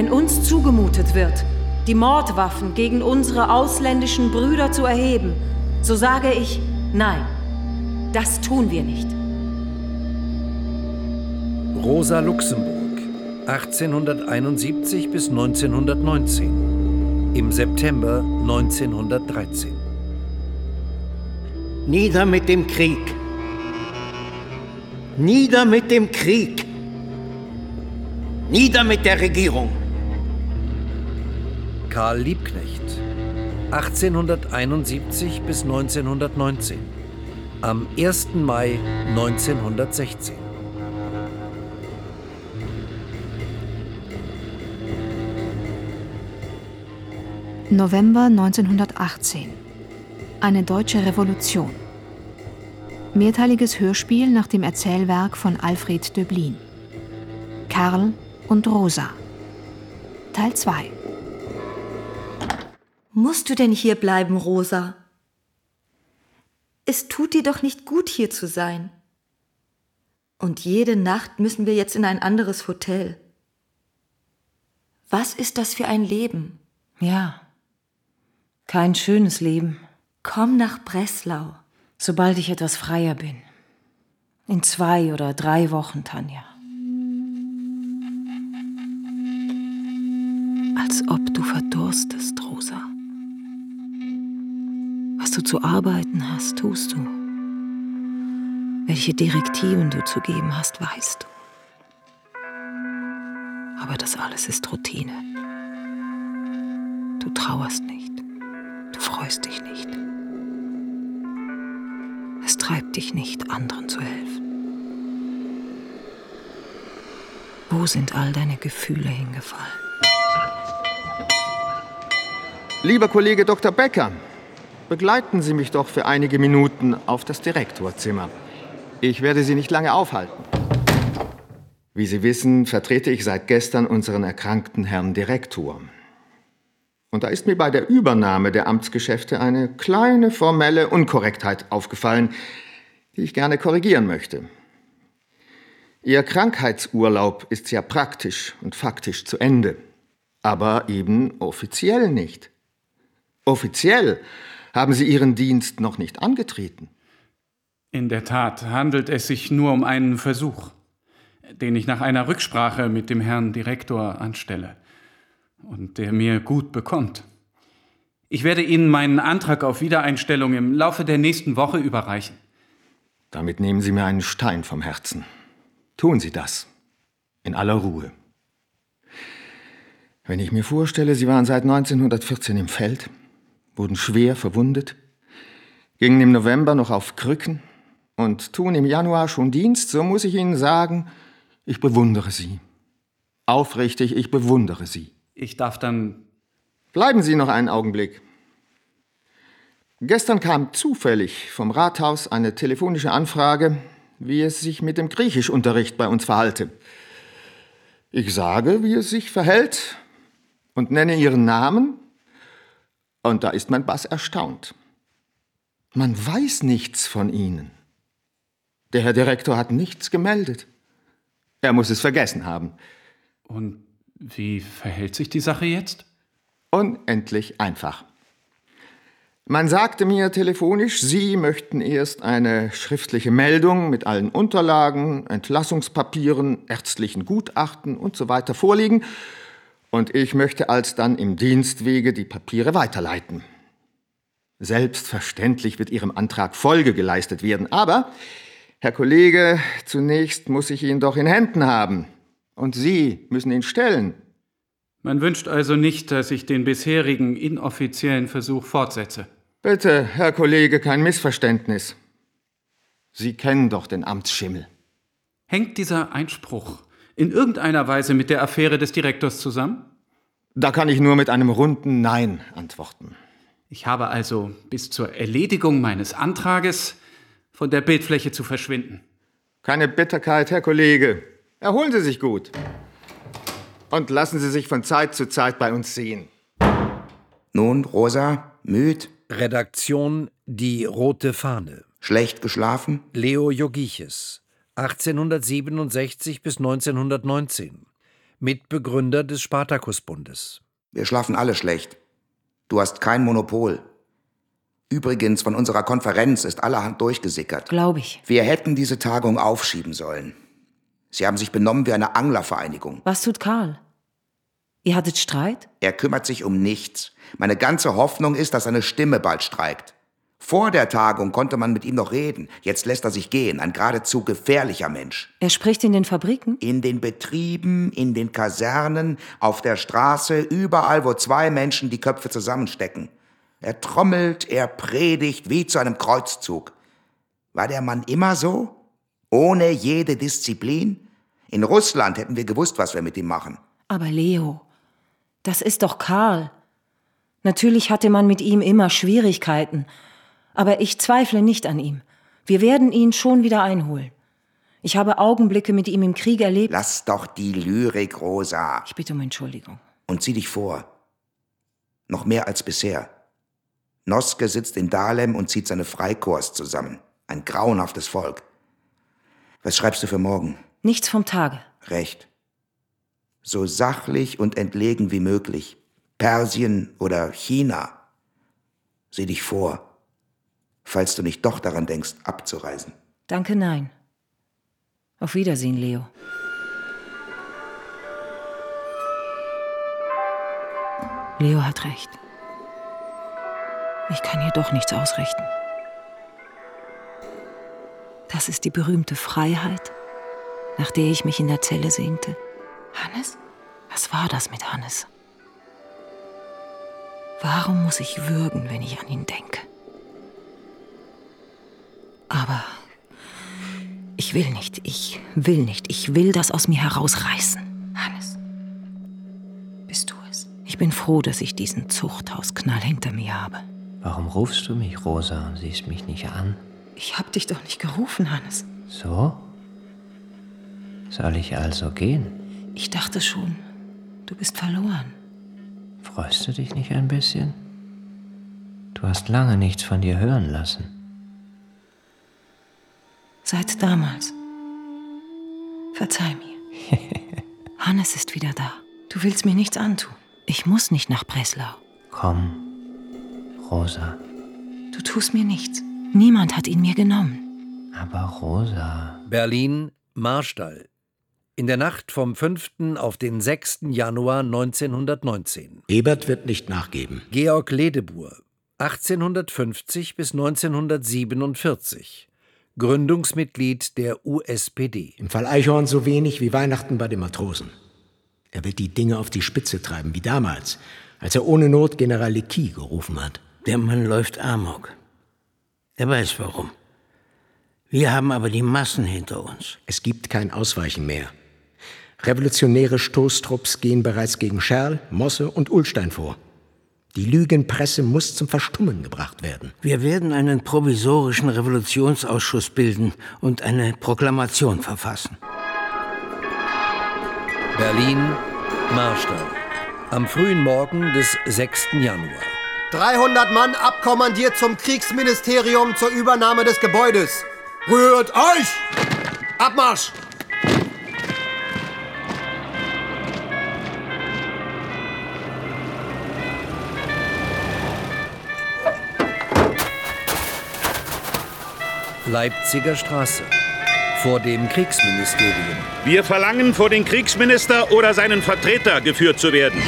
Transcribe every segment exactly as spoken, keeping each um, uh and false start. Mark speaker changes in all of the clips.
Speaker 1: Wenn uns zugemutet wird, die Mordwaffen gegen unsere ausländischen Brüder zu erheben, so sage ich, nein, das tun wir nicht.
Speaker 2: Rosa Luxemburg, achtzehnhunderteinundsiebzig bis neunzehnhundertneunzehn. Im September neunzehnhundertdreizehn.
Speaker 3: Nieder mit dem Krieg! Nieder mit dem Krieg! Nieder mit der Regierung!
Speaker 2: Karl Liebknecht, achtzehnhunderteinundsiebzig bis neunzehnhundertneunzehn. Am ersten Mai neunzehnhundertsechzehn.
Speaker 4: November neunzehnhundertachtzehn. Eine deutsche Revolution. Mehrteiliges Hörspiel nach dem Erzählwerk von Alfred Döblin. Karl und Rosa. Teil zwei.
Speaker 5: Musst du denn hier bleiben, Rosa? Es tut dir doch nicht gut, hier zu sein. Und jede Nacht müssen wir jetzt in ein anderes Hotel. Was ist das für ein Leben?
Speaker 6: Ja, kein schönes Leben.
Speaker 5: Komm nach Breslau.
Speaker 6: Sobald ich etwas freier bin. In zwei oder drei Wochen, Tanja. Als ob du verdurstest, Rosa. Was du zu arbeiten hast, tust du. Welche Direktiven du zu geben hast, weißt du. Aber das alles ist Routine. Du trauerst nicht. Du freust dich nicht. Es treibt dich nicht, anderen zu helfen. Wo sind all deine Gefühle hingefallen?
Speaker 7: Lieber Kollege Doktor Becker, begleiten Sie mich doch für einige Minuten auf das Direktorzimmer. Ich werde Sie nicht lange aufhalten. Wie Sie wissen, vertrete ich seit gestern unseren erkrankten Herrn Direktor. Und da ist mir bei der Übernahme der Amtsgeschäfte eine kleine formelle Unkorrektheit aufgefallen, die ich gerne korrigieren möchte. Ihr Krankheitsurlaub ist ja praktisch und faktisch zu Ende, aber eben offiziell nicht. Offiziell haben Sie Ihren Dienst noch nicht angetreten.
Speaker 8: In der Tat handelt es sich nur um einen Versuch, den ich nach einer Rücksprache mit dem Herrn Direktor anstelle und der mir gut bekommt. Ich werde Ihnen meinen Antrag auf Wiedereinstellung im Laufe der nächsten Woche überreichen.
Speaker 7: Damit nehmen Sie mir einen Stein vom Herzen. Tun Sie das. In aller Ruhe. Wenn ich mir vorstelle, Sie waren seit neunzehnhundertvierzehn im Feld, wurden schwer verwundet, gingen im November noch auf Krücken und tun im Januar schon Dienst, so muss ich Ihnen sagen, ich bewundere Sie. Aufrichtig, ich bewundere Sie.
Speaker 8: Ich darf dann...
Speaker 7: Bleiben Sie noch einen Augenblick. Gestern kam zufällig vom Rathaus eine telefonische Anfrage, wie es sich mit dem Griechischunterricht bei uns verhalte. Ich sage, wie es sich verhält und nenne Ihren Namen, und da ist mein Bass erstaunt. Man weiß nichts von Ihnen. Der Herr Direktor hat nichts gemeldet. Er muss es vergessen haben.
Speaker 8: Und wie verhält sich die Sache jetzt?
Speaker 7: Unendlich einfach. Man sagte mir telefonisch, Sie möchten erst eine schriftliche Meldung mit allen Unterlagen, Entlassungspapieren, ärztlichen Gutachten und so weiter vorlegen, und ich möchte alsdann im Dienstwege die Papiere weiterleiten. Selbstverständlich wird Ihrem Antrag Folge geleistet werden, aber, Herr Kollege, zunächst muss ich ihn doch in Händen haben. Und Sie müssen ihn stellen.
Speaker 8: Man wünscht also nicht, dass ich den bisherigen inoffiziellen Versuch fortsetze.
Speaker 7: Bitte, Herr Kollege, kein Missverständnis. Sie kennen doch den Amtsschimmel.
Speaker 8: Hängt dieser Einspruch in irgendeiner Weise mit der Affäre des Direktors zusammen?
Speaker 7: Da kann ich nur mit einem runden Nein antworten.
Speaker 8: Ich habe also bis zur Erledigung meines Antrages von der Bildfläche zu verschwinden.
Speaker 7: Keine Bitterkeit, Herr Kollege. Erholen Sie sich gut. Und lassen Sie sich von Zeit zu Zeit bei uns sehen.
Speaker 9: Nun, Rosa, müd?
Speaker 2: Redaktion Die Rote Fahne.
Speaker 9: Schlecht geschlafen?
Speaker 2: Leo Jogiches, achtzehnhundertsiebenundsechzig bis neunzehnhundertneunzehn. Mitbegründer des Spartakusbundes.
Speaker 9: Wir schlafen alle schlecht. Du hast kein Monopol. Übrigens, von unserer Konferenz ist allerhand durchgesickert.
Speaker 6: Glaube ich.
Speaker 9: Wir hätten diese Tagung aufschieben sollen. Sie haben sich benommen wie eine Anglervereinigung.
Speaker 6: Was tut Karl? Ihr hattet Streit?
Speaker 9: Er kümmert sich um nichts. Meine ganze Hoffnung ist, dass seine Stimme bald streikt. Vor der Tagung konnte man mit ihm noch reden. Jetzt lässt er sich gehen. Ein geradezu gefährlicher Mensch.
Speaker 6: Er spricht in den Fabriken?
Speaker 9: In den Betrieben, in den Kasernen, auf der Straße, überall, wo zwei Menschen die Köpfe zusammenstecken. Er trommelt, er predigt wie zu einem Kreuzzug. War der Mann immer so? Ohne jede Disziplin? In Russland hätten wir gewusst, was wir mit ihm machen.
Speaker 6: Aber Leo, das ist doch Karl. Natürlich hatte man mit ihm immer Schwierigkeiten. Aber ich zweifle nicht an ihm. Wir werden ihn schon wieder einholen. Ich habe Augenblicke mit ihm im Krieg erlebt.
Speaker 9: Lass doch die Lyrik, Rosa.
Speaker 6: Ich bitte um Entschuldigung.
Speaker 9: Und zieh dich vor. Noch mehr als bisher. Noske sitzt in Dahlem und zieht seine Freikorps zusammen. Ein grauenhaftes Volk. Was schreibst du für morgen?
Speaker 6: Nichts vom Tage.
Speaker 9: Recht. So sachlich und entlegen wie möglich. Persien oder China. Sieh dich vor, falls du nicht doch daran denkst, abzureisen.
Speaker 6: Danke, nein. Auf Wiedersehen, Leo. Leo hat recht. Ich kann hier doch nichts ausrichten. Das ist die berühmte Freiheit, nach der ich mich in der Zelle sehnte. Hannes? Was war das mit Hannes? Warum muss ich würgen, wenn ich an ihn denke? Aber ich will nicht, ich will nicht, ich will das aus mir herausreißen. Hannes, bist du es? Ich bin froh, dass ich diesen Zuchthausknall hinter mir habe.
Speaker 10: Warum rufst du mich, Rosa, und siehst mich nicht an?
Speaker 6: Ich hab dich doch nicht gerufen, Hannes.
Speaker 10: So? Soll ich also gehen?
Speaker 6: Ich dachte schon, du bist verloren.
Speaker 10: Freust du dich nicht ein bisschen? Du hast lange nichts von dir hören lassen.
Speaker 6: Seit damals. Verzeih mir. Hannes ist wieder da. Du willst mir nichts antun. Ich muss nicht nach Breslau.
Speaker 10: Komm, Rosa.
Speaker 6: Du tust mir nichts. Niemand hat ihn mir genommen.
Speaker 10: Aber Rosa...
Speaker 2: Berlin, Marstall. In der Nacht vom fünften auf den sechsten Januar neunzehnhundertneunzehn.
Speaker 11: Ebert wird nicht nachgeben.
Speaker 2: Georg Ledebour, achtzehnhundertfünfzig bis neunzehnhundertsiebenundvierzig. Gründungsmitglied der U S P D.
Speaker 11: Im Fall Eichhorn so wenig wie Weihnachten bei den Matrosen. Er wird die Dinge auf die Spitze treiben, wie damals, als er ohne Not General Lecky gerufen hat.
Speaker 3: Der Mann läuft Amok. Er weiß warum. Wir haben aber die Massen hinter uns.
Speaker 11: Es gibt kein Ausweichen mehr. Revolutionäre Stoßtrupps gehen bereits gegen Scherl, Mosse und Ullstein vor. Die Lügenpresse muss zum Verstummen gebracht werden.
Speaker 3: Wir werden einen provisorischen Revolutionsausschuss bilden und eine Proklamation verfassen.
Speaker 2: Berlin, Marstall. Am frühen Morgen des sechsten Januar.
Speaker 12: dreihundert Mann abkommandiert zum Kriegsministerium zur Übernahme des Gebäudes. Rührt euch! Abmarsch!
Speaker 2: Leipziger Straße. Vor dem Kriegsministerium.
Speaker 13: Wir verlangen, vor den Kriegsminister oder seinen Vertreter geführt zu werden.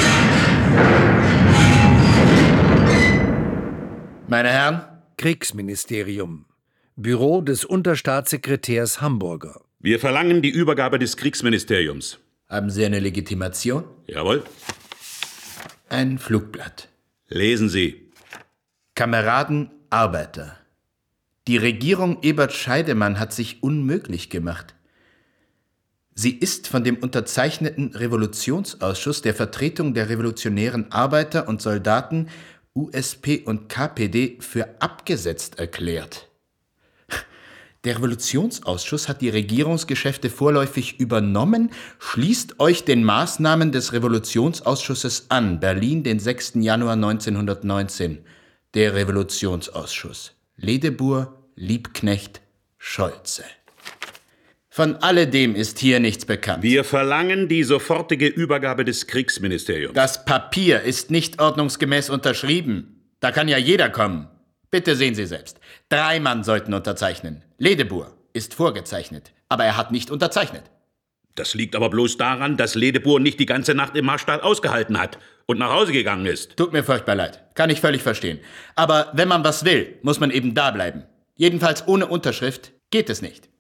Speaker 2: Meine Herren. Kriegsministerium. Büro des Unterstaatssekretärs Hamburger.
Speaker 13: Wir verlangen die Übergabe des Kriegsministeriums.
Speaker 14: Haben Sie eine Legitimation?
Speaker 13: Jawohl.
Speaker 14: Ein Flugblatt.
Speaker 13: Lesen Sie.
Speaker 14: Kameraden, Arbeiter. Die Regierung Ebert Scheidemann hat sich unmöglich gemacht. Sie ist von dem unterzeichneten Revolutionsausschuss der Vertretung der revolutionären Arbeiter und Soldaten U S P und K P D für abgesetzt erklärt. Der Revolutionsausschuss hat die Regierungsgeschäfte vorläufig übernommen. Schließt euch den Maßnahmen des Revolutionsausschusses an. Berlin, den sechsten Januar neunzehnhundertneunzehn. Der Revolutionsausschuss. Ledebour, Liebknecht, Scholze. Von alledem ist hier nichts bekannt.
Speaker 13: Wir verlangen die sofortige Übergabe des Kriegsministeriums.
Speaker 14: Das Papier ist nicht ordnungsgemäß unterschrieben. Da kann ja jeder kommen. Bitte sehen Sie selbst. Drei Mann sollten unterzeichnen. Ledebour ist vorgezeichnet, aber er hat nicht unterzeichnet.
Speaker 13: Das liegt aber bloß daran, dass Ledebour nicht die ganze Nacht im Marstall ausgehalten hat und nach Hause gegangen ist.
Speaker 14: Tut mir furchtbar leid. Kann ich völlig verstehen. Aber wenn man was will, muss man eben da bleiben. Jedenfalls ohne Unterschrift geht es nicht.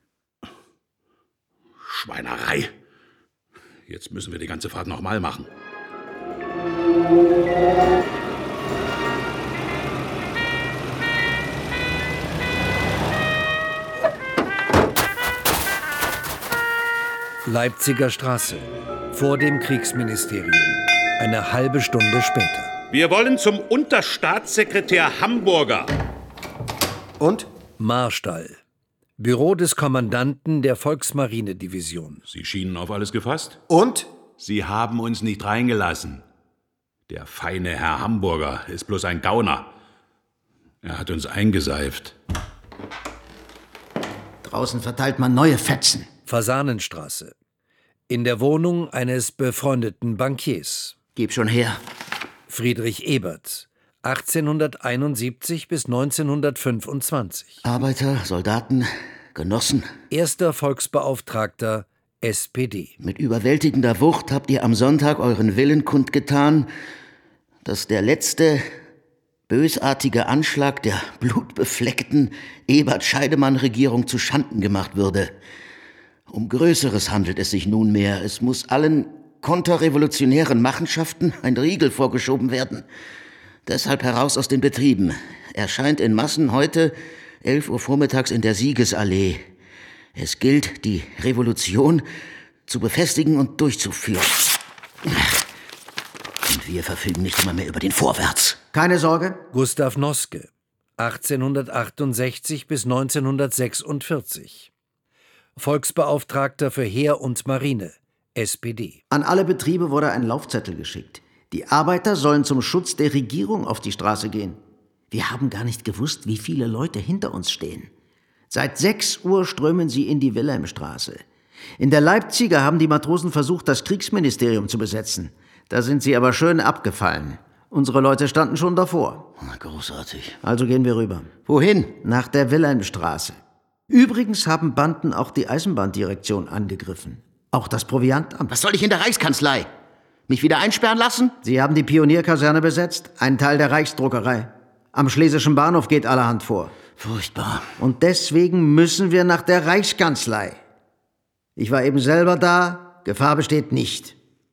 Speaker 13: Schweinerei. Jetzt müssen wir die ganze Fahrt nochmal machen.
Speaker 2: Leipziger Straße, vor dem Kriegsministerium. Eine halbe Stunde später.
Speaker 13: Wir wollen zum Unterstaatssekretär Hamburger.
Speaker 12: Und?
Speaker 2: Marstall. Büro des Kommandanten der Volksmarinedivision.
Speaker 13: Sie schienen auf alles gefasst?
Speaker 12: Und?
Speaker 13: Sie haben uns nicht reingelassen. Der feine Herr Hamburger ist bloß ein Gauner. Er hat uns eingeseift.
Speaker 15: Draußen verteilt man neue Fetzen.
Speaker 2: Fasanenstraße. In der Wohnung eines befreundeten Bankiers.
Speaker 15: Gib schon her.
Speaker 2: Friedrich Ebert, achtzehnhunderteinundsiebzig bis neunzehnhundertfünfundzwanzig.
Speaker 15: Arbeiter, Soldaten, Genossen.
Speaker 2: Erster Volksbeauftragter S P D.
Speaker 15: Mit überwältigender Wucht habt ihr am Sonntag euren Willen kundgetan, dass der letzte bösartige Anschlag der blutbefleckten Ebert-Scheidemann-Regierung zu Schanden gemacht würde. Um Größeres handelt es sich nunmehr. Es muss allen konterrevolutionären Machenschaften ein Riegel vorgeschoben werden. Deshalb heraus aus den Betrieben. Erscheint in Massen heute elf Uhr vormittags in der Siegesallee. Es gilt, die Revolution zu befestigen und durchzuführen. Und wir verfügen nicht immer mehr über den Vorwärts. Keine Sorge.
Speaker 2: Gustav Noske, achtzehnhundertachtundsechzig bis neunzehnhundertsechsundvierzig. Volksbeauftragter für Heer und Marine, S P D.
Speaker 15: An alle Betriebe wurde ein Laufzettel geschickt. Die Arbeiter sollen zum Schutz der Regierung auf die Straße gehen. Wir haben gar nicht gewusst, wie viele Leute hinter uns stehen. Seit sechs Uhr strömen sie in die Wilhelmstraße. In der Leipziger haben die Matrosen versucht, das Kriegsministerium zu besetzen. Da sind sie aber schön abgefallen. Unsere Leute standen schon davor.
Speaker 3: Großartig.
Speaker 15: Also gehen wir rüber. Wohin? Nach der Wilhelmstraße. Übrigens haben Banden auch die Eisenbahndirektion angegriffen. Auch das Proviantamt.
Speaker 3: Was soll ich in der Reichskanzlei? Mich wieder einsperren lassen?
Speaker 15: Sie haben die Pionierkaserne besetzt, einen Teil der Reichsdruckerei. Am Schlesischen Bahnhof geht allerhand vor.
Speaker 3: Furchtbar.
Speaker 15: Und deswegen müssen wir nach der Reichskanzlei. Ich war eben selber da. Gefahr besteht nicht.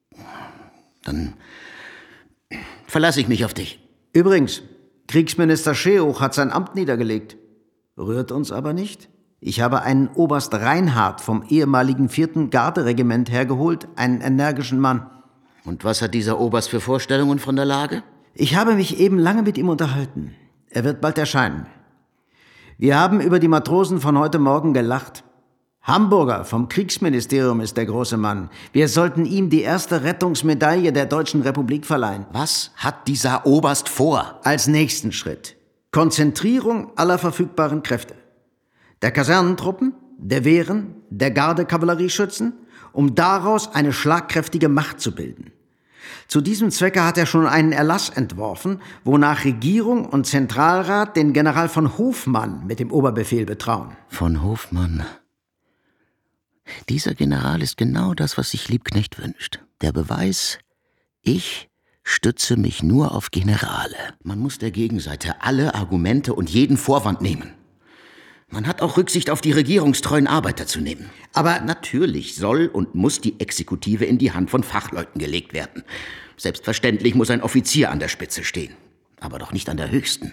Speaker 3: Dann verlasse ich mich auf dich.
Speaker 15: Übrigens, Kriegsminister Scheoch hat sein Amt niedergelegt. Rührt uns aber nicht. Ich habe einen Oberst Reinhardt vom ehemaligen vierten Garderegiment hergeholt, einen energischen Mann.
Speaker 3: Und was hat dieser Oberst für Vorstellungen von der Lage?
Speaker 15: Ich habe mich eben lange mit ihm unterhalten. Er wird bald erscheinen. Wir haben über die Matrosen von heute Morgen gelacht. Hamburger vom Kriegsministerium ist der große Mann. Wir sollten ihm die erste Rettungsmedaille der Deutschen Republik verleihen.
Speaker 3: Was hat dieser Oberst vor?
Speaker 15: Als nächsten Schritt Konzentrierung aller verfügbaren Kräfte. Der Kasernentruppen, der Wehren, der Gardekavallerieschützen, um daraus eine schlagkräftige Macht zu bilden. Zu diesem Zwecke hat er schon einen Erlass entworfen, wonach Regierung und Zentralrat den General von Hofmann mit dem Oberbefehl betrauen.
Speaker 3: Von Hofmann. Dieser General ist genau das, was sich Liebknecht wünscht. Der Beweis, ich stütze mich nur auf Generale. Man muss der Gegenseite alle Argumente und jeden Vorwand nehmen. Man hat auch Rücksicht auf die regierungstreuen Arbeiter zu nehmen. Aber natürlich soll und muss die Exekutive in die Hand von Fachleuten gelegt werden. Selbstverständlich muss ein Offizier an der Spitze stehen. Aber doch nicht an der höchsten.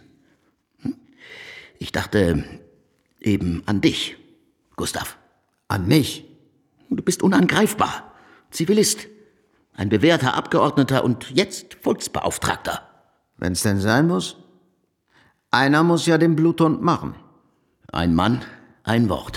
Speaker 3: Ich dachte eben an dich, Gustav.
Speaker 15: An mich?
Speaker 3: Du bist unangreifbar. Zivilist. Ein bewährter Abgeordneter und jetzt Volksbeauftragter.
Speaker 15: Wenn's denn sein muss? Einer muss ja den Bluthund machen.
Speaker 3: Ein Mann, ein Wort.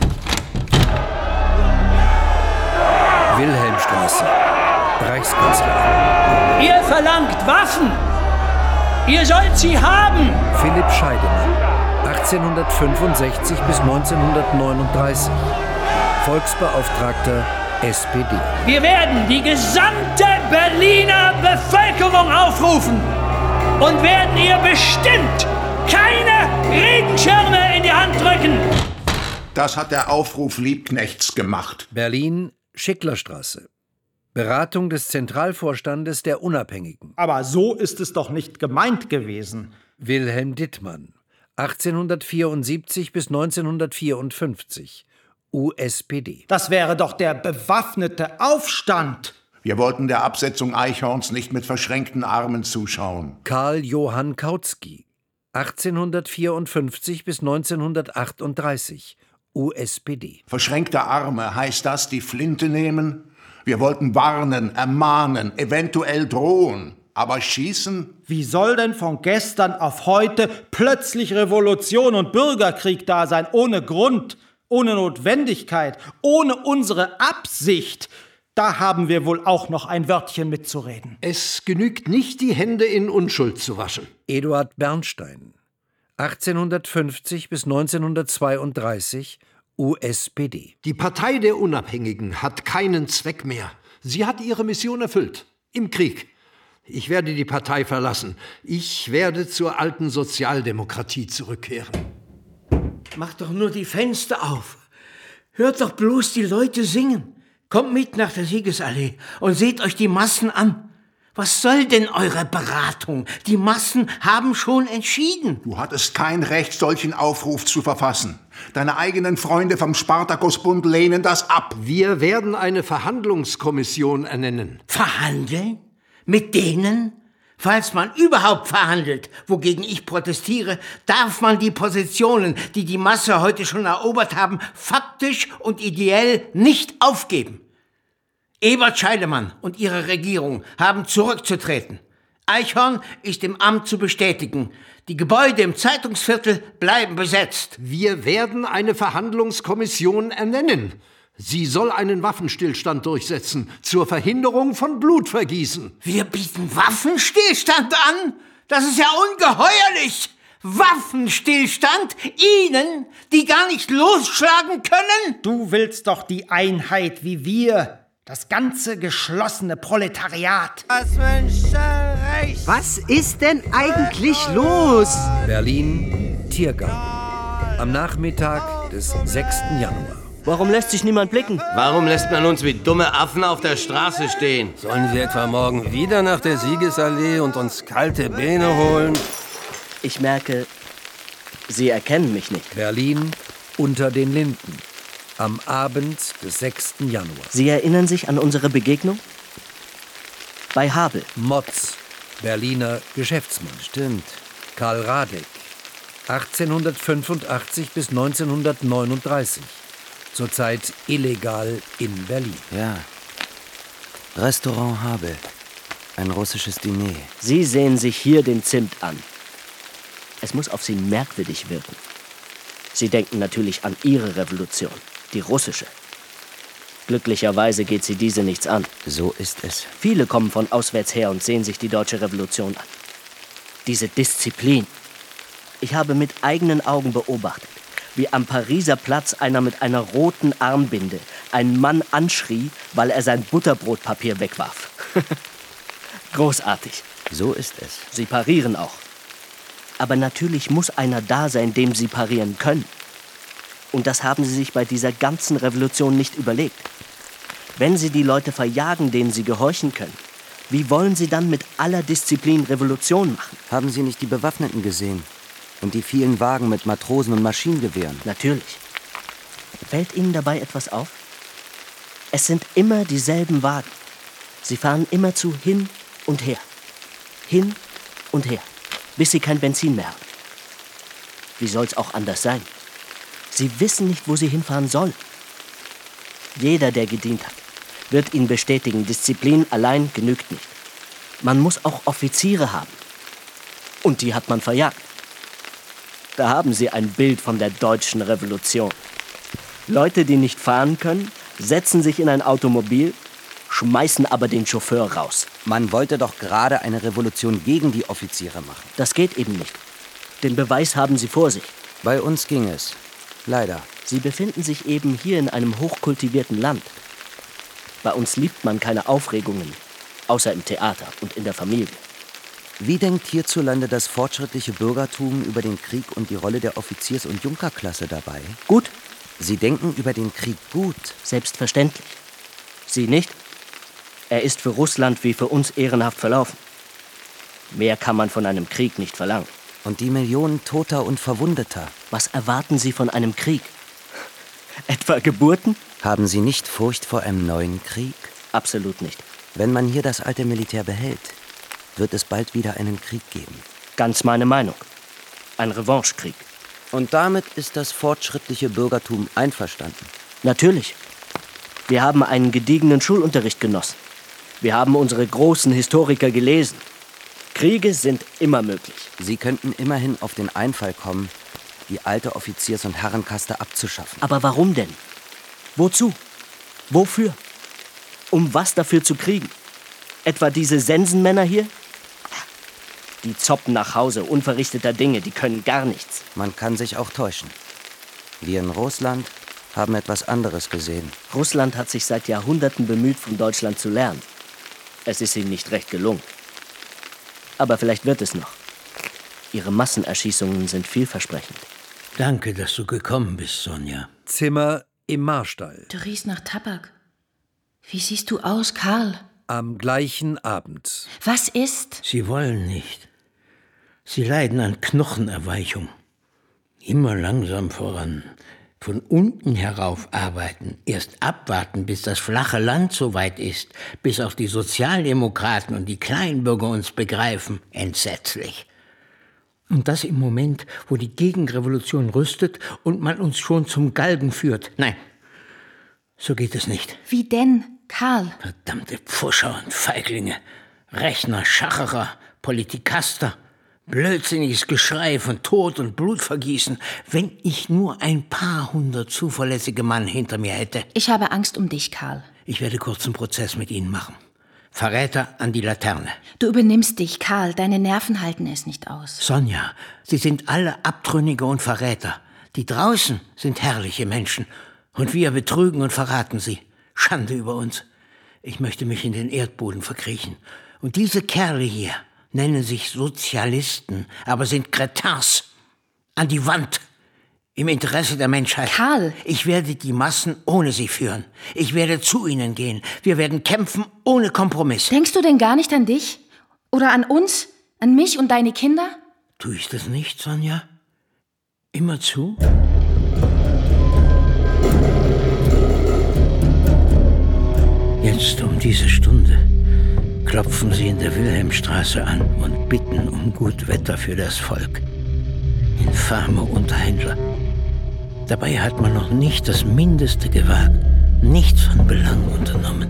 Speaker 2: Wilhelmstraße, Reichskanzlei.
Speaker 16: Ihr verlangt Waffen! Ihr sollt sie haben!
Speaker 2: Philipp Scheidemann, achtzehnhundertfünfundsechzig bis neunzehnhundertneununddreißig. Volksbeauftragter S P D.
Speaker 16: Wir werden die gesamte Berliner Bevölkerung aufrufen und werden ihr bestimmt keine Regenschirme in die Hand drücken.
Speaker 17: Das hat der Aufruf Liebknechts gemacht.
Speaker 2: Berlin, Schicklerstraße. Beratung des Zentralvorstandes der Unabhängigen.
Speaker 18: Aber so ist es doch nicht gemeint gewesen.
Speaker 2: Wilhelm Dittmann, achtzehnhundertvierundsiebzig bis neunzehnhundertvierundfünfzig, U S P D.
Speaker 18: Das wäre doch der bewaffnete Aufstand.
Speaker 17: Wir wollten der Absetzung Eichhorns nicht mit verschränkten Armen zuschauen.
Speaker 2: Karl Johann Kautsky, achtzehnhundertvierundfünfzig bis neunzehnhundertachtunddreißig, U S P D.
Speaker 17: Verschränkte Arme, heißt das die Flinte nehmen? Wir wollten warnen, ermahnen, eventuell drohen. Aber schießen?
Speaker 18: Wie soll denn von gestern auf heute plötzlich Revolution und Bürgerkrieg da sein, ohne Grund, ohne Notwendigkeit, ohne unsere Absicht? Da haben wir wohl auch noch ein Wörtchen mitzureden.
Speaker 12: Es genügt nicht, die Hände in Unschuld zu waschen.
Speaker 2: Eduard Bernstein, achtzehnhundertfünfzig bis neunzehnhundertzweiunddreißig, U S P D.
Speaker 12: Die Partei der Unabhängigen hat keinen Zweck mehr. Sie hat ihre Mission erfüllt. Im Krieg. Ich werde die Partei verlassen. Ich werde zur alten Sozialdemokratie zurückkehren.
Speaker 19: Macht doch nur die Fenster auf. Hört doch bloß die Leute singen. Kommt mit nach der Siegesallee und seht euch die Massen an. Was soll denn eure Beratung? Die Massen haben schon entschieden.
Speaker 17: Du hattest kein Recht, solchen Aufruf zu verfassen. Deine eigenen Freunde vom Spartakusbund lehnen das ab.
Speaker 12: Wir werden eine Verhandlungskommission ernennen.
Speaker 19: Verhandeln? Mit denen? Falls man überhaupt verhandelt, wogegen ich protestiere, darf man die Positionen, die die Masse heute schon erobert haben, faktisch und ideell nicht aufgeben. Ebert Scheidemann und ihre Regierung haben zurückzutreten. Eichhorn ist im Amt zu bestätigen. Die Gebäude im Zeitungsviertel bleiben besetzt.
Speaker 12: Wir werden eine Verhandlungskommission ernennen. Sie soll einen Waffenstillstand durchsetzen, zur Verhinderung von Blutvergießen.
Speaker 19: Wir bieten Waffenstillstand an? Das ist ja ungeheuerlich! Waffenstillstand? Ihnen, die gar nicht losschlagen können?
Speaker 18: Du willst doch die Einheit wie wir. Das ganze geschlossene Proletariat.
Speaker 20: Das Menschenrecht. Was ist denn eigentlich los?
Speaker 2: Berlin, Tiergarten. Am Nachmittag des sechsten Januar.
Speaker 21: Warum lässt sich niemand blicken?
Speaker 22: Warum lässt man uns wie dumme Affen auf der Straße stehen?
Speaker 21: Sollen wir etwa morgen wieder nach der Siegesallee und uns kalte Beine holen?
Speaker 10: Ich merke, Sie erkennen mich nicht.
Speaker 2: Berlin, unter den Linden. Am Abend des sechsten Januar.
Speaker 10: Sie erinnern sich an unsere Begegnung? Bei Habel.
Speaker 2: Motz, Berliner Geschäftsmann.
Speaker 10: Stimmt.
Speaker 2: Karl Radek, achtzehnhundertfünfundachtzig bis neunzehnhundertneununddreißig. Zurzeit illegal in Berlin.
Speaker 10: Ja. Restaurant Habel. Ein russisches Diner. Sie sehen sich hier den Zimt an. Es muss auf Sie merkwürdig wirken. Sie denken natürlich an Ihre Revolution, die russische. Glücklicherweise geht Sie diese nichts an. So ist es. Viele kommen von auswärts her und sehen sich die deutsche Revolution an. Diese Disziplin. Ich habe mit eigenen Augen beobachtet, wie am Pariser Platz einer mit einer roten Armbinde einen Mann anschrie, weil er sein Butterbrotpapier wegwarf. Großartig. So ist es. Sie parieren auch. Aber natürlich muss einer da sein, dem Sie parieren können. Und das haben Sie sich bei dieser ganzen Revolution nicht überlegt. Wenn Sie die Leute verjagen, denen Sie gehorchen können, wie wollen Sie dann mit aller Disziplin Revolution machen? Haben Sie nicht die Bewaffneten gesehen? Und die vielen Wagen mit Matrosen und Maschinengewehren? Natürlich. Fällt Ihnen dabei etwas auf? Es sind immer dieselben Wagen. Sie fahren immerzu hin und her. Hin und her. Bis sie kein Benzin mehr haben. Wie soll's auch anders sein? Sie wissen nicht, wo sie hinfahren sollen. Jeder, der gedient hat, wird Ihnen bestätigen, Disziplin allein genügt nicht. Man muss auch Offiziere haben. Und die hat man verjagt. Da haben Sie ein Bild von der deutschen Revolution. Leute, die nicht fahren können, setzen sich in ein Automobil, schmeißen aber den Chauffeur raus. Man wollte doch gerade eine Revolution gegen die Offiziere machen. Das geht eben nicht. Den Beweis haben Sie vor sich. Bei uns ging es.
Speaker 15: Leider.
Speaker 10: Sie befinden sich eben hier in einem hochkultivierten Land. Bei uns liebt man keine Aufregungen, außer im Theater und in der Familie.
Speaker 15: Wie denkt hierzulande das fortschrittliche Bürgertum über den Krieg und die Rolle der Offiziers- und Junkerklasse dabei?
Speaker 10: Gut.
Speaker 15: Sie denken über den Krieg gut?
Speaker 10: Selbstverständlich. Sie nicht? Er ist für Russland wie für uns ehrenhaft verlaufen. Mehr kann man von einem Krieg nicht verlangen.
Speaker 15: Und die Millionen Toter und Verwundeter?
Speaker 10: Was erwarten Sie von einem Krieg? Etwa Geburten?
Speaker 15: Haben Sie nicht Furcht vor einem neuen Krieg?
Speaker 10: Absolut nicht.
Speaker 15: Wenn man hier das alte Militär behält, wird es bald wieder einen Krieg geben.
Speaker 10: Ganz meine Meinung. Ein Revanchekrieg.
Speaker 15: Und damit ist das fortschrittliche Bürgertum einverstanden?
Speaker 10: Natürlich. Wir haben einen gediegenen Schulunterricht genossen. Wir haben unsere großen Historiker gelesen. Kriege sind immer möglich.
Speaker 15: Sie könnten immerhin auf den Einfall kommen, die alte Offiziers- und Herrenkaste abzuschaffen.
Speaker 10: Aber warum denn? Wozu? Wofür? Um was dafür zu kriegen? Etwa diese Sensenmänner hier? Die zoppen nach Hause, unverrichteter Dinge, die können gar nichts.
Speaker 15: Man kann sich auch täuschen. Wir in Russland haben etwas anderes gesehen.
Speaker 10: Russland hat sich seit Jahrhunderten bemüht, von Deutschland zu lernen. Es ist ihnen nicht recht gelungen. Aber vielleicht wird es noch. Ihre Massenerschießungen sind vielversprechend.
Speaker 19: Danke, dass du gekommen bist, Sonja.
Speaker 2: Zimmer im Marstall.
Speaker 6: Du riechst nach Tabak. Wie siehst du aus, Karl?
Speaker 2: Am gleichen Abend.
Speaker 6: Was ist?
Speaker 19: Sie wollen nicht. Sie leiden an Knochenerweichung. Immer langsam voran. Von unten herauf arbeiten. Erst abwarten, bis das flache Land so weit ist. Bis auch die Sozialdemokraten und die Kleinbürger uns begreifen. Entsetzlich. Und das im Moment, wo die Gegenrevolution rüstet und man uns schon zum Galgen führt. Nein, so geht es nicht.
Speaker 6: Wie denn, Karl?
Speaker 19: Verdammte Pfuscher und Feiglinge. Rechner, Schacherer, Politikaster. Blödsinniges Geschrei von Tod und Blutvergießen. Wenn ich nur ein paar hundert zuverlässige Mann hinter mir hätte.
Speaker 6: Ich habe Angst um dich, Karl.
Speaker 19: Ich werde kurzen Prozess mit Ihnen machen. Verräter an die Laterne.
Speaker 6: Du übernimmst dich, Karl. Deine Nerven halten es nicht aus.
Speaker 19: Sonja, Sie sind alle Abtrünnige und Verräter. Die draußen sind herrliche Menschen. Und wir betrügen und verraten sie. Schande über uns. Ich möchte mich in den Erdboden verkriechen. Und diese Kerle hier nennen sich Sozialisten, aber sind Cretins. An die Wand. Im Interesse der Menschheit.
Speaker 6: Karl!
Speaker 19: Ich werde die Massen ohne sie führen. Ich werde zu ihnen gehen. Wir werden kämpfen ohne Kompromiss.
Speaker 6: Denkst du denn gar nicht an dich? Oder an uns? An mich und deine Kinder?
Speaker 19: Tue ich das nicht, Sonja? Immerzu? Jetzt um diese Stunde klopfen sie in der Wilhelmstraße an und bitten um gut Wetter für das Volk. Infame Unterhändler. Dabei hat man noch nicht das Mindeste gewagt, nichts von Belang unternommen.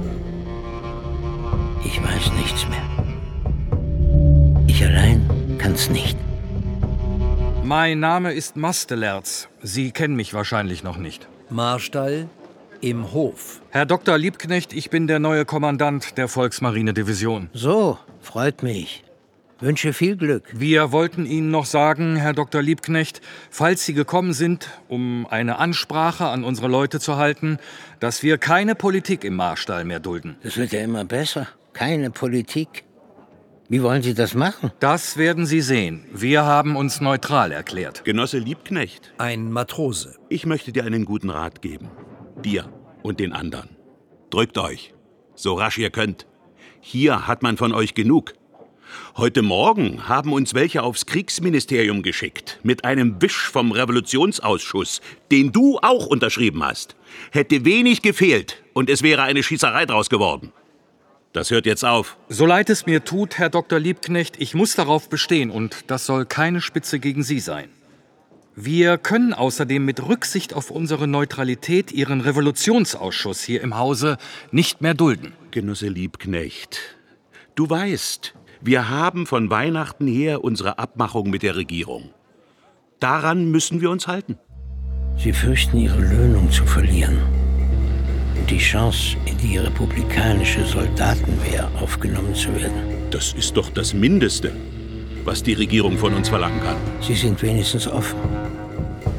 Speaker 19: Ich weiß nichts mehr. Ich allein kann's nicht.
Speaker 1: Mein Name ist Mastelerz. Sie kennen mich wahrscheinlich noch nicht.
Speaker 2: Marstall im Hof.
Speaker 1: Herr Doktor Liebknecht, ich bin der neue Kommandant der Volksmarinedivision.
Speaker 19: So, freut mich. Wünsche viel Glück.
Speaker 1: Wir wollten Ihnen noch sagen, Herr Doktor Liebknecht, falls Sie gekommen sind, um eine Ansprache an unsere Leute zu halten, dass wir keine Politik im Marstall mehr dulden.
Speaker 19: Das wird ja immer besser. Keine Politik. Wie wollen Sie das machen?
Speaker 1: Das werden Sie sehen. Wir haben uns neutral erklärt.
Speaker 13: Genosse Liebknecht.
Speaker 2: Ein Matrose.
Speaker 13: Ich möchte dir einen guten Rat geben. Dir und den anderen. Drückt euch. So rasch ihr könnt. Hier hat man von euch genug. Heute Morgen haben uns welche aufs Kriegsministerium geschickt. Mit einem Wisch vom Revolutionsausschuss, den du auch unterschrieben hast. Hätte wenig gefehlt und es wäre eine Schießerei draus geworden. Das hört jetzt auf.
Speaker 1: So leid es mir tut, Herr Doktor Liebknecht, ich muss darauf bestehen und das soll keine Spitze gegen Sie sein. Wir können außerdem mit Rücksicht auf unsere Neutralität Ihren Revolutionsausschuss hier im Hause nicht mehr dulden.
Speaker 13: Genosse Liebknecht, du weißt, wir haben von Weihnachten her unsere Abmachung mit der Regierung. Daran müssen wir uns halten.
Speaker 19: Sie fürchten, ihre Löhnung zu verlieren. Und die Chance, in die republikanische Soldatenwehr aufgenommen zu werden.
Speaker 13: Das ist doch das Mindeste, was die Regierung von uns verlangen kann.
Speaker 19: Sie sind wenigstens offen.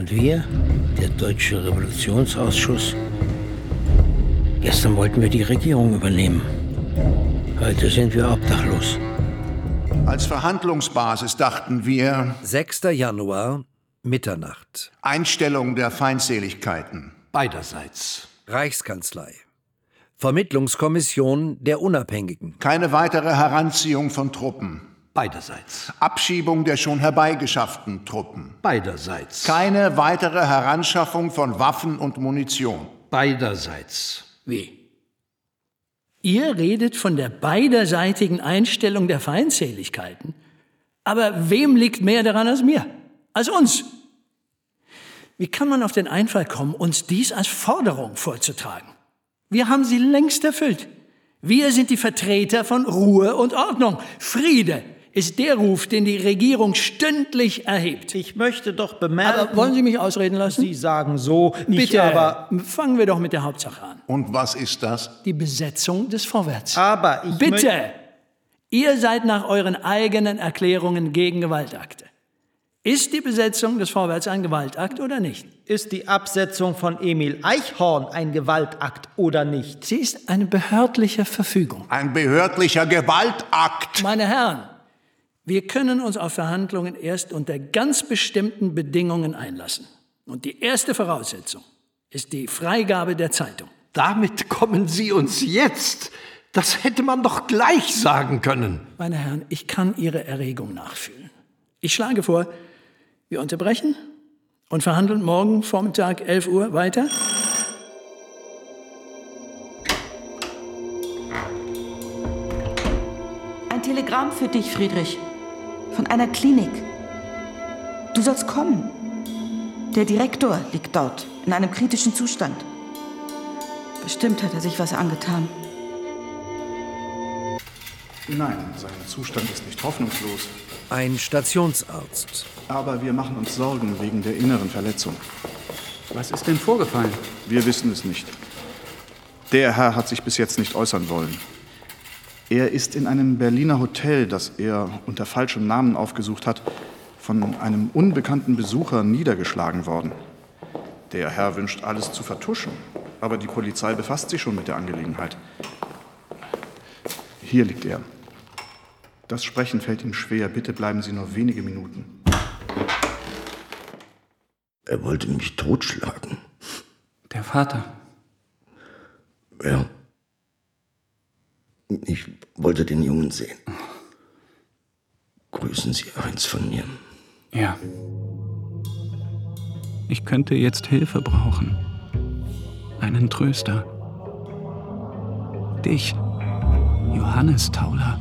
Speaker 21: Und wir, der Deutsche Revolutionsausschuss, gestern wollten wir die Regierung übernehmen. Heute sind wir obdachlos.
Speaker 17: Als Verhandlungsbasis dachten wir...
Speaker 2: sechster Januar, Mitternacht.
Speaker 17: Einstellung der Feindseligkeiten.
Speaker 12: Beiderseits.
Speaker 2: Reichskanzlei. Vermittlungskommission der Unabhängigen.
Speaker 17: Keine weitere Heranziehung von Truppen.
Speaker 12: Beiderseits.
Speaker 17: Abschiebung der schon herbeigeschafften Truppen.
Speaker 12: Beiderseits.
Speaker 17: Keine weitere Heranschaffung von Waffen und Munition.
Speaker 12: Beiderseits.
Speaker 16: Wie? Ihr redet von der beiderseitigen Einstellung der Feindseligkeiten. Aber wem liegt mehr daran als mir? Als uns? Wie kann man auf den Einfall kommen, uns dies als Forderung vorzutragen? Wir haben sie längst erfüllt. Wir sind die Vertreter von Ruhe und Ordnung. Friede ist der Ruf, den die Regierung stündlich erhebt.
Speaker 18: Ich möchte doch bemerken...
Speaker 16: Aber wollen Sie mich ausreden lassen?
Speaker 18: Sie sagen so, ich
Speaker 16: Bitte,
Speaker 18: aber...
Speaker 16: fangen wir doch mit der Hauptsache an.
Speaker 17: Und was ist das?
Speaker 16: Die Besetzung des Vorwärts.
Speaker 18: Aber ich...
Speaker 16: Bitte! Ihr seid nach euren eigenen Erklärungen gegen Gewaltakte. Ist die Besetzung des Vorwärts ein Gewaltakt oder nicht?
Speaker 18: Ist die Absetzung von Emil Eichhorn ein Gewaltakt oder nicht?
Speaker 16: Sie ist eine behördliche Verfügung.
Speaker 17: Ein behördlicher Gewaltakt.
Speaker 16: Meine Herren, wir können uns auf Verhandlungen erst unter ganz bestimmten Bedingungen einlassen. Und die erste Voraussetzung ist die Freigabe der Zeitung.
Speaker 12: Damit kommen Sie uns jetzt. Das hätte man doch gleich sagen können.
Speaker 16: Meine Herren, ich kann Ihre Erregung nachfühlen. Ich schlage vor, wir unterbrechen und verhandeln morgen Vormittag elf Uhr weiter.
Speaker 4: Ein Telegramm für dich, Friedrich. Von einer Klinik. Du sollst kommen. Der Direktor liegt dort, in einem kritischen Zustand. Bestimmt hat er sich was angetan.
Speaker 5: Nein, sein Zustand ist nicht hoffnungslos.
Speaker 2: Ein Stationsarzt.
Speaker 5: Aber wir machen uns Sorgen wegen der inneren Verletzung.
Speaker 8: Was ist denn vorgefallen?
Speaker 5: Wir wissen es nicht. Der Herr hat sich bis jetzt nicht äußern wollen. Er ist in einem Berliner Hotel, das er unter falschem Namen aufgesucht hat, von einem unbekannten Besucher niedergeschlagen worden. Der Herr wünscht, alles zu vertuschen, aber die Polizei befasst sich schon mit der Angelegenheit. Hier liegt er. Das Sprechen fällt ihm schwer. Bitte bleiben Sie nur wenige Minuten.
Speaker 15: Er wollte mich totschlagen.
Speaker 8: Der Vater.
Speaker 15: Ja. Ich wollte den Jungen sehen. Grüßen Sie eins von mir.
Speaker 8: Ja. Ich könnte jetzt Hilfe brauchen. Einen Tröster. Dich, Johannes Tauler.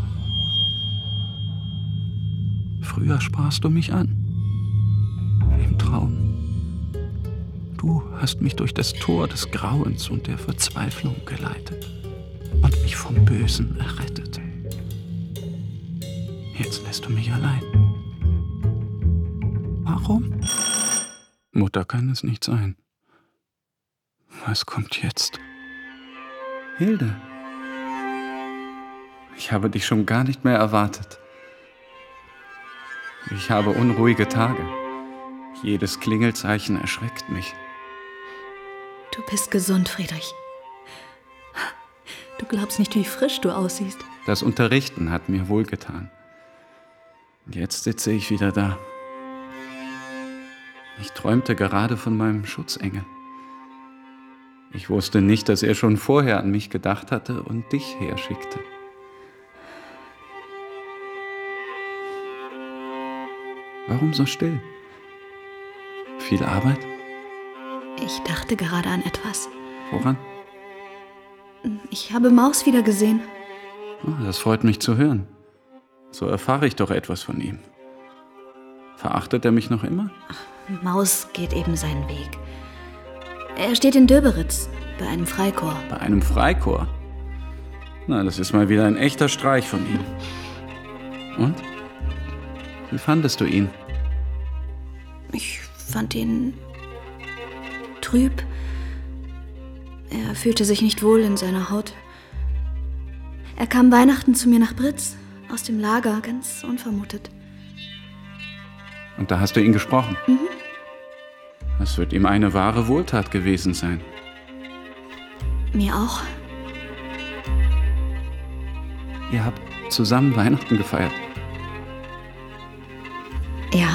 Speaker 8: Früher sprachst du mich an. Im Traum. Du hast mich durch das Tor des Grauens und der Verzweiflung geleitet und mich vom Bösen errettet. Jetzt lässt du mich allein. Warum? Mutter kann es nicht sein. Was kommt jetzt? Hilde. Ich habe dich schon gar nicht mehr erwartet. Ich habe unruhige Tage. Jedes Klingelzeichen erschreckt mich.
Speaker 23: Du bist gesund, Friedrich. Du glaubst nicht, wie frisch du aussiehst.
Speaker 8: Das Unterrichten hat mir wohlgetan. Jetzt sitze ich wieder da. Ich träumte gerade von meinem Schutzengel. Ich wusste nicht, dass er schon vorher an mich gedacht hatte und dich herschickte. Warum so still? Viel Arbeit?
Speaker 23: Ich dachte gerade an etwas.
Speaker 8: Woran?
Speaker 23: Ich habe Maus wieder gesehen.
Speaker 8: Oh, das freut mich zu hören. So erfahre ich doch etwas von ihm. Verachtet er mich noch immer?
Speaker 23: Maus geht eben seinen Weg. Er steht in Döberitz, bei einem Freikorps.
Speaker 8: Bei einem Freikorps? Na, das ist mal wieder ein echter Streich von ihm. Und? Wie fandest du ihn?
Speaker 23: Ich fand ihn trüb. Er fühlte sich nicht wohl in seiner Haut. Er kam Weihnachten zu mir nach Britz, aus dem Lager, ganz unvermutet.
Speaker 8: Und da hast du ihn gesprochen?
Speaker 23: Mhm.
Speaker 8: Das wird ihm eine wahre Wohltat gewesen sein.
Speaker 23: Mir auch.
Speaker 8: Ihr habt zusammen Weihnachten gefeiert.
Speaker 23: Ja.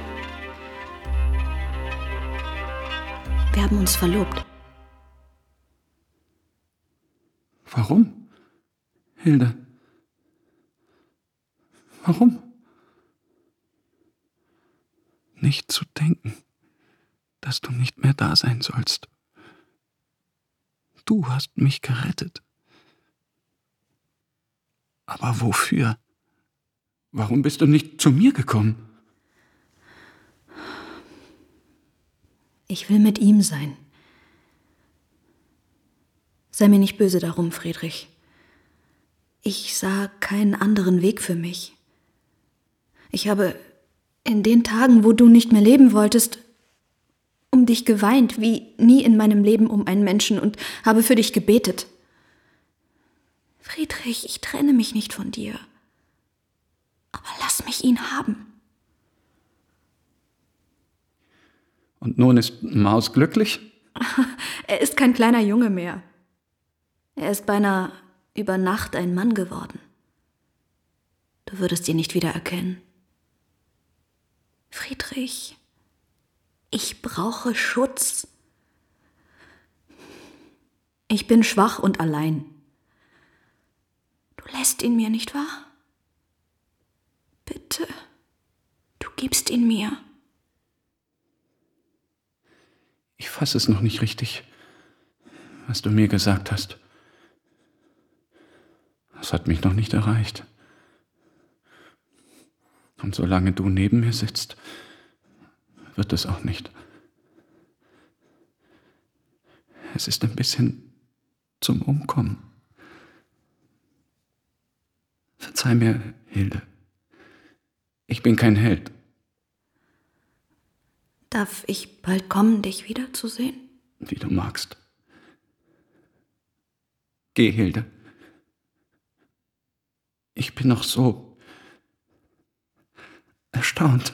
Speaker 23: Wir haben uns verlobt.
Speaker 8: Warum? Hilde? Warum? Nicht zu denken, dass du nicht mehr da sein sollst. Du hast mich gerettet. Aber wofür? Warum bist du nicht zu mir gekommen?
Speaker 23: Ich will mit ihm sein. Sei mir nicht böse darum, Friedrich. Ich sah keinen anderen Weg für mich. Ich habe in den Tagen, wo du nicht mehr leben wolltest, um dich geweint, wie nie in meinem Leben um einen Menschen, und habe für dich gebetet. Friedrich, ich trenne mich nicht von dir. Aber lass mich ihn haben.
Speaker 8: Und nun ist Maus glücklich?
Speaker 23: Er ist kein kleiner Junge mehr. Er ist beinahe über Nacht ein Mann geworden. Du würdest ihn nicht wiedererkennen. Friedrich, ich brauche Schutz. Ich bin schwach und allein. Du lässt ihn mir, nicht wahr? Bitte, du gibst ihn mir.
Speaker 8: Ich fasse es noch nicht richtig, was du mir gesagt hast. Das hat mich noch nicht erreicht. Und solange du neben mir sitzt, wird es auch nicht. Es ist ein bisschen zum Umkommen. Verzeih mir, Hilde. Ich bin kein Held.
Speaker 23: Darf ich bald kommen, dich wiederzusehen?
Speaker 8: Wie du magst. Geh, Hilde. Ich bin noch so erstaunt.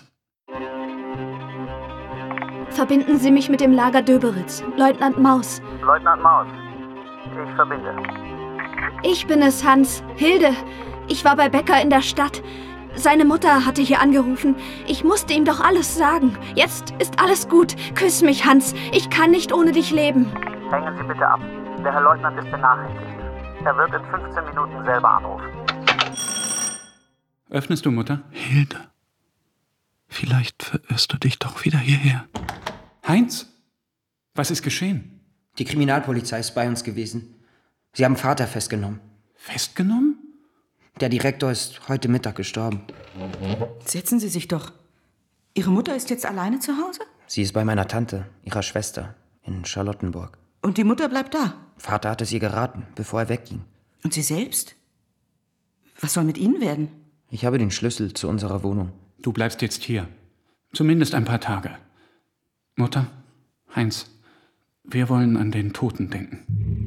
Speaker 23: Verbinden Sie mich mit dem Lager Döberitz. Leutnant Maus.
Speaker 7: Leutnant Maus, ich verbinde.
Speaker 23: Ich bin es, Hans. Hilde. Ich war bei Becker in der Stadt. Seine Mutter hatte hier angerufen. Ich musste ihm doch alles sagen. Jetzt ist alles gut. Küss mich, Hans. Ich kann nicht ohne dich leben.
Speaker 7: Hängen Sie bitte ab. Der Herr Leutnant ist benachrichtigt. Er wird in fünfzehn Minuten selber anrufen.
Speaker 8: Öffnest du, Mutter? Hilde, vielleicht verirrst du dich doch wieder hierher. Heinz, was ist geschehen?
Speaker 9: Die Kriminalpolizei ist bei uns gewesen. Sie haben Vater festgenommen.
Speaker 8: Festgenommen?
Speaker 9: Der Direktor ist heute Mittag gestorben.
Speaker 4: Setzen Sie sich doch. Ihre Mutter ist jetzt alleine zu Hause?
Speaker 9: Sie ist bei meiner Tante, ihrer Schwester, in Charlottenburg.
Speaker 4: Und die Mutter bleibt da?
Speaker 9: Vater hat es ihr geraten, bevor er wegging.
Speaker 4: Und Sie selbst? Was soll mit Ihnen werden?
Speaker 9: Ich habe den Schlüssel zu unserer Wohnung.
Speaker 8: Du bleibst jetzt hier. Zumindest ein paar Tage. Mutter, Heinz, wir wollen an den Toten denken.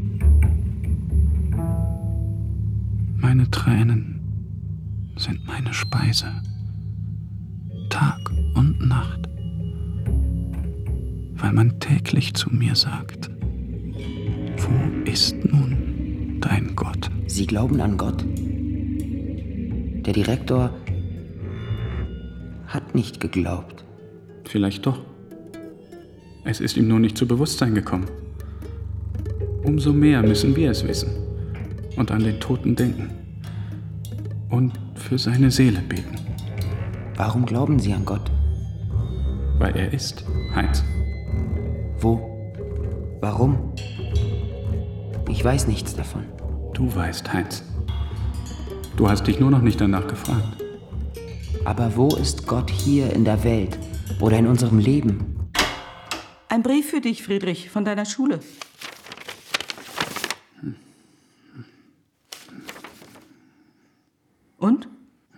Speaker 8: Meine Tränen sind meine Speise. Tag und Nacht. Weil man täglich zu mir sagt, wo ist nun dein Gott?
Speaker 9: Sie glauben an Gott? Der Direktor hat nicht geglaubt.
Speaker 8: Vielleicht doch. Es ist ihm nur nicht zu Bewusstsein gekommen. Umso mehr müssen wir es wissen und an den Toten denken und für seine Seele beten.
Speaker 9: Warum glauben Sie an Gott?
Speaker 8: Weil er ist, Heinz.
Speaker 9: Wo? Warum? Ich weiß nichts davon.
Speaker 8: Du weißt, Heinz. Du hast dich nur noch nicht danach gefragt.
Speaker 9: Aber wo ist Gott hier in der Welt oder in unserem Leben?
Speaker 4: Ein Brief für dich, Friedrich, von deiner Schule. Und?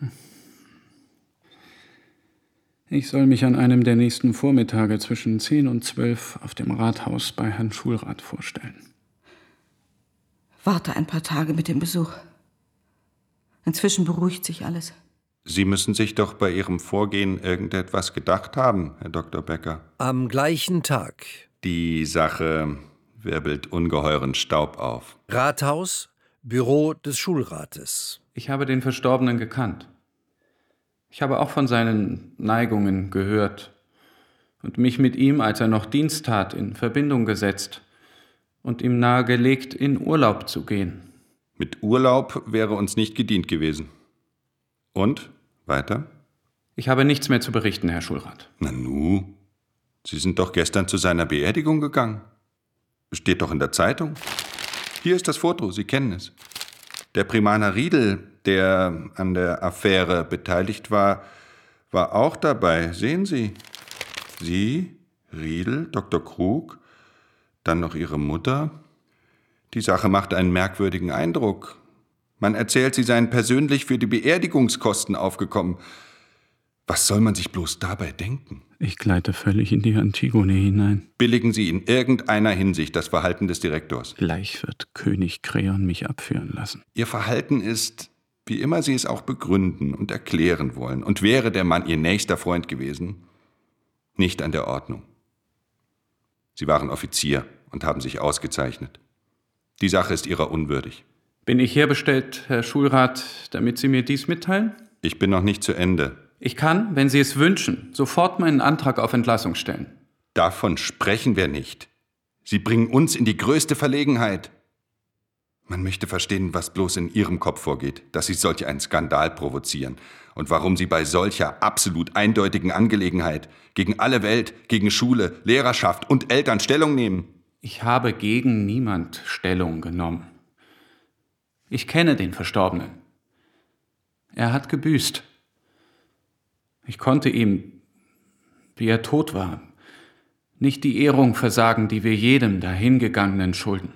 Speaker 8: Ich soll mich an einem der nächsten Vormittage zwischen zehn und zwölf auf dem Rathaus bei Herrn Schulrat vorstellen.
Speaker 4: Warte ein paar Tage mit dem Besuch. Inzwischen beruhigt sich alles.
Speaker 3: Sie müssen sich doch bei Ihrem Vorgehen irgendetwas gedacht haben, Herr Doktor Becker.
Speaker 2: Am gleichen Tag.
Speaker 3: Die Sache wirbelt ungeheuren Staub auf.
Speaker 2: Rathaus, Büro des Schulrates.
Speaker 8: Ich habe den Verstorbenen gekannt. Ich habe auch von seinen Neigungen gehört und mich mit ihm, als er noch Dienst tat, in Verbindung gesetzt und ihm nahegelegt, in Urlaub zu gehen.
Speaker 3: Mit Urlaub wäre uns nicht gedient gewesen. Und? Weiter?
Speaker 8: Ich habe nichts mehr zu berichten, Herr Schulrat.
Speaker 3: Nanu, Sie sind doch gestern zu seiner Beerdigung gegangen. Steht doch in der Zeitung. Hier ist das Foto, Sie kennen es. Der Primaner Riedel, der an der Affäre beteiligt war, war auch dabei. Sehen Sie? Sie, Riedel, Doktor Krug, dann noch Ihre Mutter. Die Sache macht einen merkwürdigen Eindruck. Man erzählt, Sie seien persönlich für die Beerdigungskosten aufgekommen. Was soll man sich bloß dabei denken?
Speaker 8: Ich gleite völlig in die Antigone hinein.
Speaker 3: Billigen Sie in irgendeiner Hinsicht das Verhalten des Direktors?
Speaker 8: Gleich wird König Kreon mich abführen lassen.
Speaker 3: Ihr Verhalten ist, wie immer Sie es auch begründen und erklären wollen, und wäre der Mann Ihr nächster Freund gewesen, nicht an der Ordnung. Sie waren Offizier und haben sich ausgezeichnet. Die Sache ist Ihrer unwürdig.
Speaker 8: Bin ich herbestellt, Herr Schulrat, damit Sie mir dies mitteilen?
Speaker 3: Ich bin noch nicht zu Ende.
Speaker 8: Ich kann, wenn Sie es wünschen, sofort meinen Antrag auf Entlassung stellen.
Speaker 3: Davon sprechen wir nicht. Sie bringen uns in die größte Verlegenheit. Man möchte verstehen, was bloß in Ihrem Kopf vorgeht, dass Sie solch einen Skandal provozieren und warum Sie bei solcher absolut eindeutigen Angelegenheit gegen alle Welt, gegen Schule, Lehrerschaft und Eltern Stellung nehmen.
Speaker 8: Ich habe gegen niemand Stellung genommen. Ich kenne den Verstorbenen. Er hat gebüßt. Ich konnte ihm, wie er tot war, nicht die Ehrung versagen, die wir jedem Dahingegangenen schulden.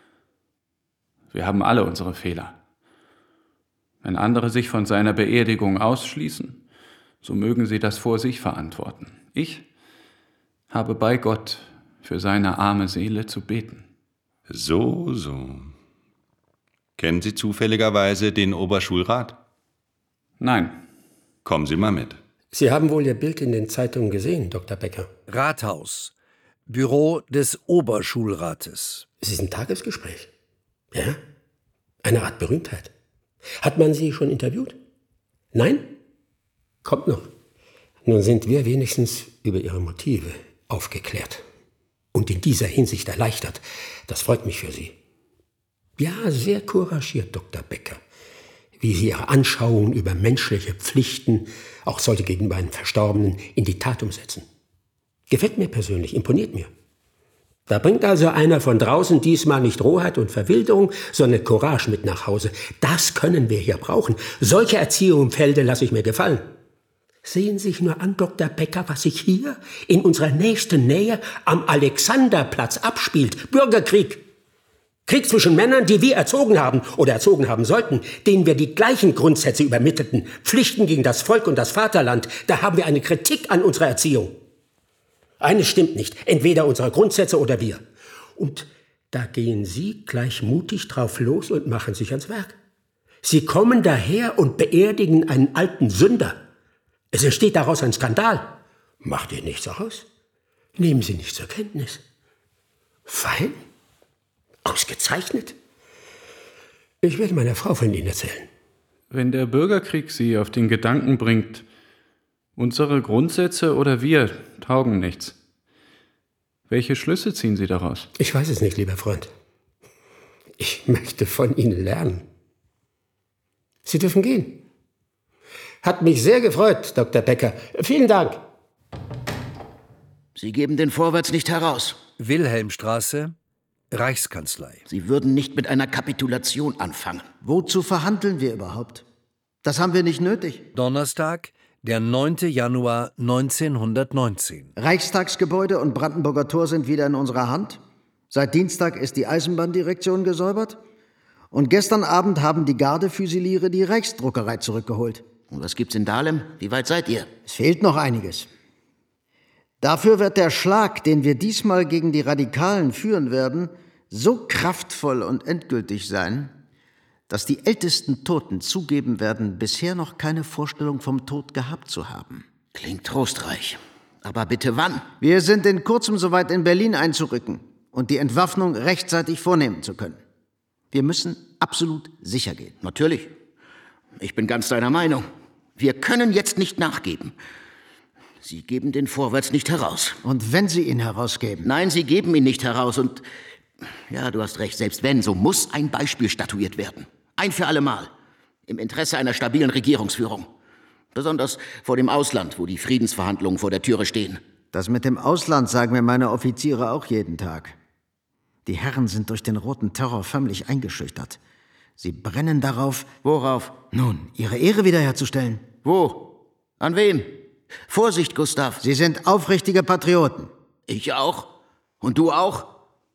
Speaker 8: Wir haben alle unsere Fehler. Wenn andere sich von seiner Beerdigung ausschließen, so mögen sie das vor sich verantworten. Ich habe bei Gott für seine arme Seele zu beten.
Speaker 3: So, so. Kennen Sie zufälligerweise den Oberschulrat?
Speaker 8: Nein.
Speaker 3: Kommen Sie mal mit.
Speaker 11: Sie haben wohl Ihr Bild in den Zeitungen gesehen, Doktor Becker.
Speaker 2: Rathaus, Büro des Oberschulrates.
Speaker 11: Es ist ein Tagesgespräch. Ja? Eine Art Berühmtheit. Hat man Sie schon interviewt? Nein? Kommt noch. Nun sind wir wenigstens über Ihre Motive aufgeklärt. Und in dieser Hinsicht erleichtert. Das freut mich für Sie. Ja, sehr couragiert, Doktor Becker. Wie Sie Ihre Anschauungen über menschliche Pflichten, auch solche gegenüber einem Verstorbenen, in die Tat umsetzen. Gefällt mir persönlich, imponiert mir. Da bringt also einer von draußen diesmal nicht Rohheit und Verwilderung, sondern Courage mit nach Hause. Das können wir hier brauchen. Solche Erziehung im Felde lasse ich mir gefallen. Sehen Sie sich nur an, Doktor Becker, was sich hier in unserer nächsten Nähe am Alexanderplatz abspielt. Bürgerkrieg. Krieg zwischen Männern, die wir erzogen haben oder erzogen haben sollten, denen wir die gleichen Grundsätze übermittelten. Pflichten gegen das Volk und das Vaterland. Da haben wir eine Kritik an unserer Erziehung. Eines stimmt nicht. Entweder unsere Grundsätze oder wir. Und da gehen Sie gleich mutig drauf los und machen sich ans Werk. Sie kommen daher und beerdigen einen alten Sünder. Es entsteht daraus ein Skandal. Macht ihr nichts aus? Nehmen Sie nicht zur Kenntnis. Fein? Ausgezeichnet? Ich werde meiner Frau von Ihnen erzählen.
Speaker 8: Wenn der Bürgerkrieg Sie auf den Gedanken bringt, unsere Grundsätze oder wir taugen nichts, welche Schlüsse ziehen Sie daraus?
Speaker 11: Ich weiß es nicht, lieber Freund. Ich möchte von Ihnen lernen. Sie dürfen gehen. Hat mich sehr gefreut, Doktor Becker. Vielen Dank.
Speaker 15: Sie geben den Vorwärts nicht heraus.
Speaker 2: Wilhelmstraße, Reichskanzlei.
Speaker 15: Sie würden nicht mit einer Kapitulation anfangen.
Speaker 14: Wozu verhandeln wir überhaupt? Das haben wir nicht nötig.
Speaker 2: Donnerstag, der neunte Januar neunzehnhundertneunzehn.
Speaker 14: Reichstagsgebäude und Brandenburger Tor sind wieder in unserer Hand. Seit Dienstag ist die Eisenbahndirektion gesäubert. Und gestern Abend haben die Gardefüsiliere die Reichsdruckerei zurückgeholt.
Speaker 15: Und was gibt's in Dahlem? Wie weit seid ihr?
Speaker 14: Es fehlt noch einiges. Dafür wird der Schlag, den wir diesmal gegen die Radikalen führen werden, so kraftvoll und endgültig sein, dass die ältesten Toten zugeben werden, bisher noch keine Vorstellung vom Tod gehabt zu haben.
Speaker 15: Klingt trostreich. Aber bitte wann?
Speaker 14: Wir sind in kurzem soweit, in Berlin einzurücken und die Entwaffnung rechtzeitig vornehmen zu können. Wir müssen absolut sicher gehen.
Speaker 15: Natürlich. Ich bin ganz deiner Meinung. Wir können jetzt nicht nachgeben. Sie geben den Vorwärts nicht heraus.
Speaker 14: Und wenn Sie ihn herausgeben?
Speaker 15: Nein, Sie geben ihn nicht heraus. Und ja, du hast recht, selbst wenn, so muss ein Beispiel statuiert werden. Ein für alle Mal. Im Interesse einer stabilen Regierungsführung. Besonders vor dem Ausland, wo die Friedensverhandlungen vor der Türe stehen.
Speaker 14: Das mit dem Ausland sagen mir meine Offiziere auch jeden Tag. Die Herren sind durch den roten Terror förmlich eingeschüchtert. Sie brennen darauf...
Speaker 15: Worauf?
Speaker 14: Nun, ihre Ehre wiederherzustellen.
Speaker 15: Wo? An wen? Vorsicht, Gustav.
Speaker 14: Sie sind aufrichtige Patrioten.
Speaker 15: Ich auch. Und du auch.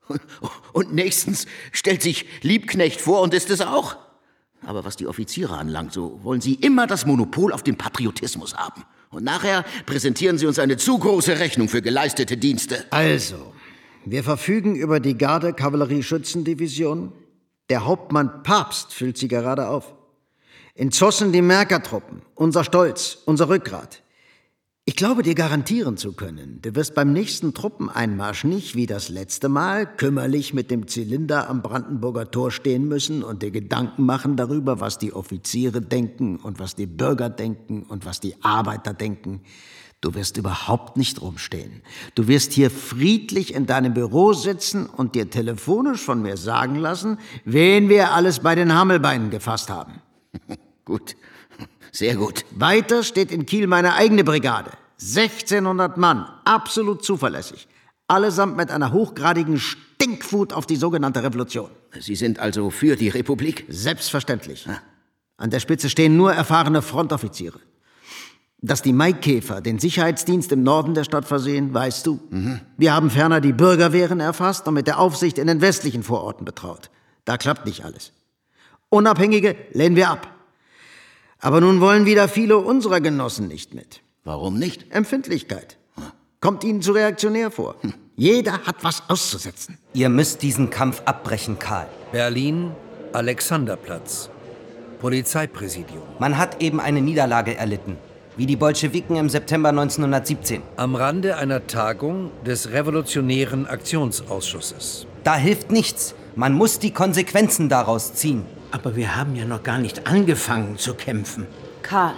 Speaker 15: Und nächstens stellt sich Liebknecht vor und ist es auch. Aber was die Offiziere anlangt, so wollen sie immer das Monopol auf den Patriotismus haben. Und nachher präsentieren sie uns eine zu große Rechnung für geleistete Dienste.
Speaker 14: Also, wir verfügen über die Garde-Kavallerie-Schützendivision. Der Hauptmann Papst füllt sie gerade auf. In Zossen die Märkertruppen, unser Stolz, unser Rückgrat. Ich glaube, dir garantieren zu können, du wirst beim nächsten Truppeneinmarsch nicht wie das letzte Mal kümmerlich mit dem Zylinder am Brandenburger Tor stehen müssen und dir Gedanken machen darüber, was die Offiziere denken und was die Bürger denken und was die Arbeiter denken. Du wirst überhaupt nicht rumstehen. Du wirst hier friedlich in deinem Büro sitzen und dir telefonisch von mir sagen lassen, wen wir alles bei den Hammelbeinen gefasst haben.
Speaker 15: Gut. Sehr gut.
Speaker 14: Weiter steht in Kiel meine eigene Brigade. sechzehnhundert Mann, absolut zuverlässig. Allesamt mit einer hochgradigen Stinkfut auf die sogenannte Revolution.
Speaker 15: Sie sind also für die Republik?
Speaker 14: Selbstverständlich. An der Spitze stehen nur erfahrene Frontoffiziere. Dass die Maikäfer den Sicherheitsdienst im Norden der Stadt versehen, weißt du.
Speaker 15: Mhm.
Speaker 14: Wir haben ferner die Bürgerwehren erfasst und mit der Aufsicht in den westlichen Vororten betraut. Da klappt nicht alles. Unabhängige lehnen wir ab. Aber nun wollen wieder viele unserer Genossen nicht mit.
Speaker 15: Warum nicht?
Speaker 14: Empfindlichkeit. Kommt ihnen zu reaktionär vor. Hm. Jeder hat was auszusetzen.
Speaker 9: Ihr müsst diesen Kampf abbrechen, Karl.
Speaker 2: Berlin, Alexanderplatz. Polizeipräsidium.
Speaker 9: Man hat eben eine Niederlage erlitten. Wie die Bolschewiken im September neunzehnhundertsiebzehn.
Speaker 2: Am Rande einer Tagung des Revolutionären Aktionsausschusses.
Speaker 9: Da hilft nichts. Man muss die Konsequenzen daraus ziehen.
Speaker 19: Aber wir haben ja noch gar nicht angefangen zu kämpfen.
Speaker 6: Karl,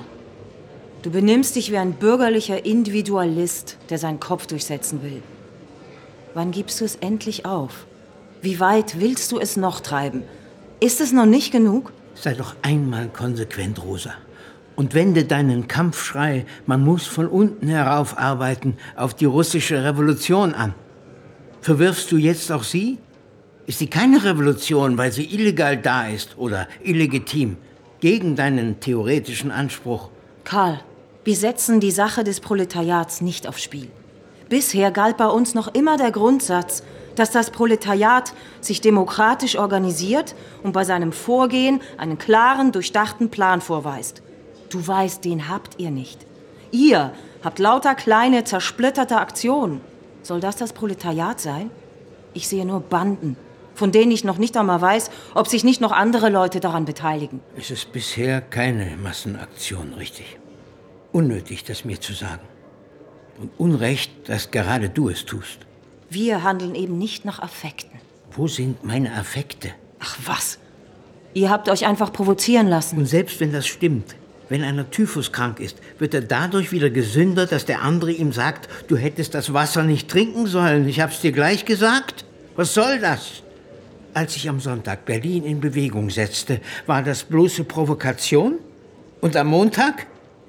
Speaker 6: du benimmst dich wie ein bürgerlicher Individualist, der seinen Kopf durchsetzen will. Wann gibst du es endlich auf? Wie weit willst du es noch treiben? Ist es noch nicht genug?
Speaker 19: Sei doch einmal konsequent, Rosa. Und wende deinen Kampfschrei, man muss von unten herauf arbeiten, auf die russische Revolution an. Verwirfst du jetzt auch sie? Ist sie keine Revolution, weil sie illegal da ist oder illegitim, gegen deinen theoretischen Anspruch?
Speaker 6: Karl, wir setzen die Sache des Proletariats nicht aufs Spiel. Bisher galt bei uns noch immer der Grundsatz, dass das Proletariat sich demokratisch organisiert und bei seinem Vorgehen einen klaren, durchdachten Plan vorweist. Du weißt, den habt ihr nicht. Ihr habt lauter kleine, zersplitterte Aktionen. Soll das das Proletariat sein? Ich sehe nur Banden, von denen ich noch nicht einmal weiß, ob sich nicht noch andere Leute daran beteiligen.
Speaker 19: Es ist bisher keine Massenaktion, richtig. Unnötig, das mir zu sagen. Und Unrecht, dass gerade du es tust.
Speaker 6: Wir handeln eben nicht nach Affekten.
Speaker 19: Wo sind meine Affekte?
Speaker 6: Ach was, ihr habt euch einfach provozieren lassen.
Speaker 19: Und selbst wenn das stimmt, wenn einer typhuskrank ist, wird er dadurch wieder gesünder, dass der andere ihm sagt, du hättest das Wasser nicht trinken sollen. Ich hab's dir gleich gesagt. Was soll das? Als ich am Sonntag Berlin in Bewegung setzte, war das bloße Provokation? Und am Montag?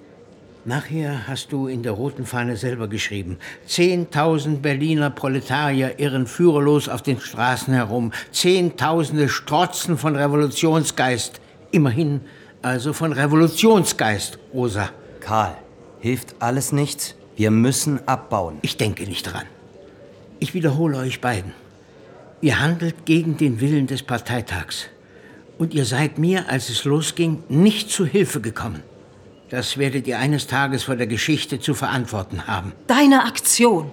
Speaker 19: Nachher hast du in der roten Fahne selber geschrieben, zehntausend Berliner Proletarier irren führerlos auf den Straßen herum, Zehntausende strotzen von Revolutionsgeist. Immerhin also von Revolutionsgeist, Rosa.
Speaker 9: Karl, hilft alles nichts? Wir müssen abbauen.
Speaker 19: Ich denke nicht dran. Ich wiederhole euch beiden. Ihr handelt gegen den Willen des Parteitags. Und ihr seid mir, als es losging, nicht zu Hilfe gekommen. Das werdet ihr eines Tages vor der Geschichte zu verantworten haben.
Speaker 6: Deine Aktion.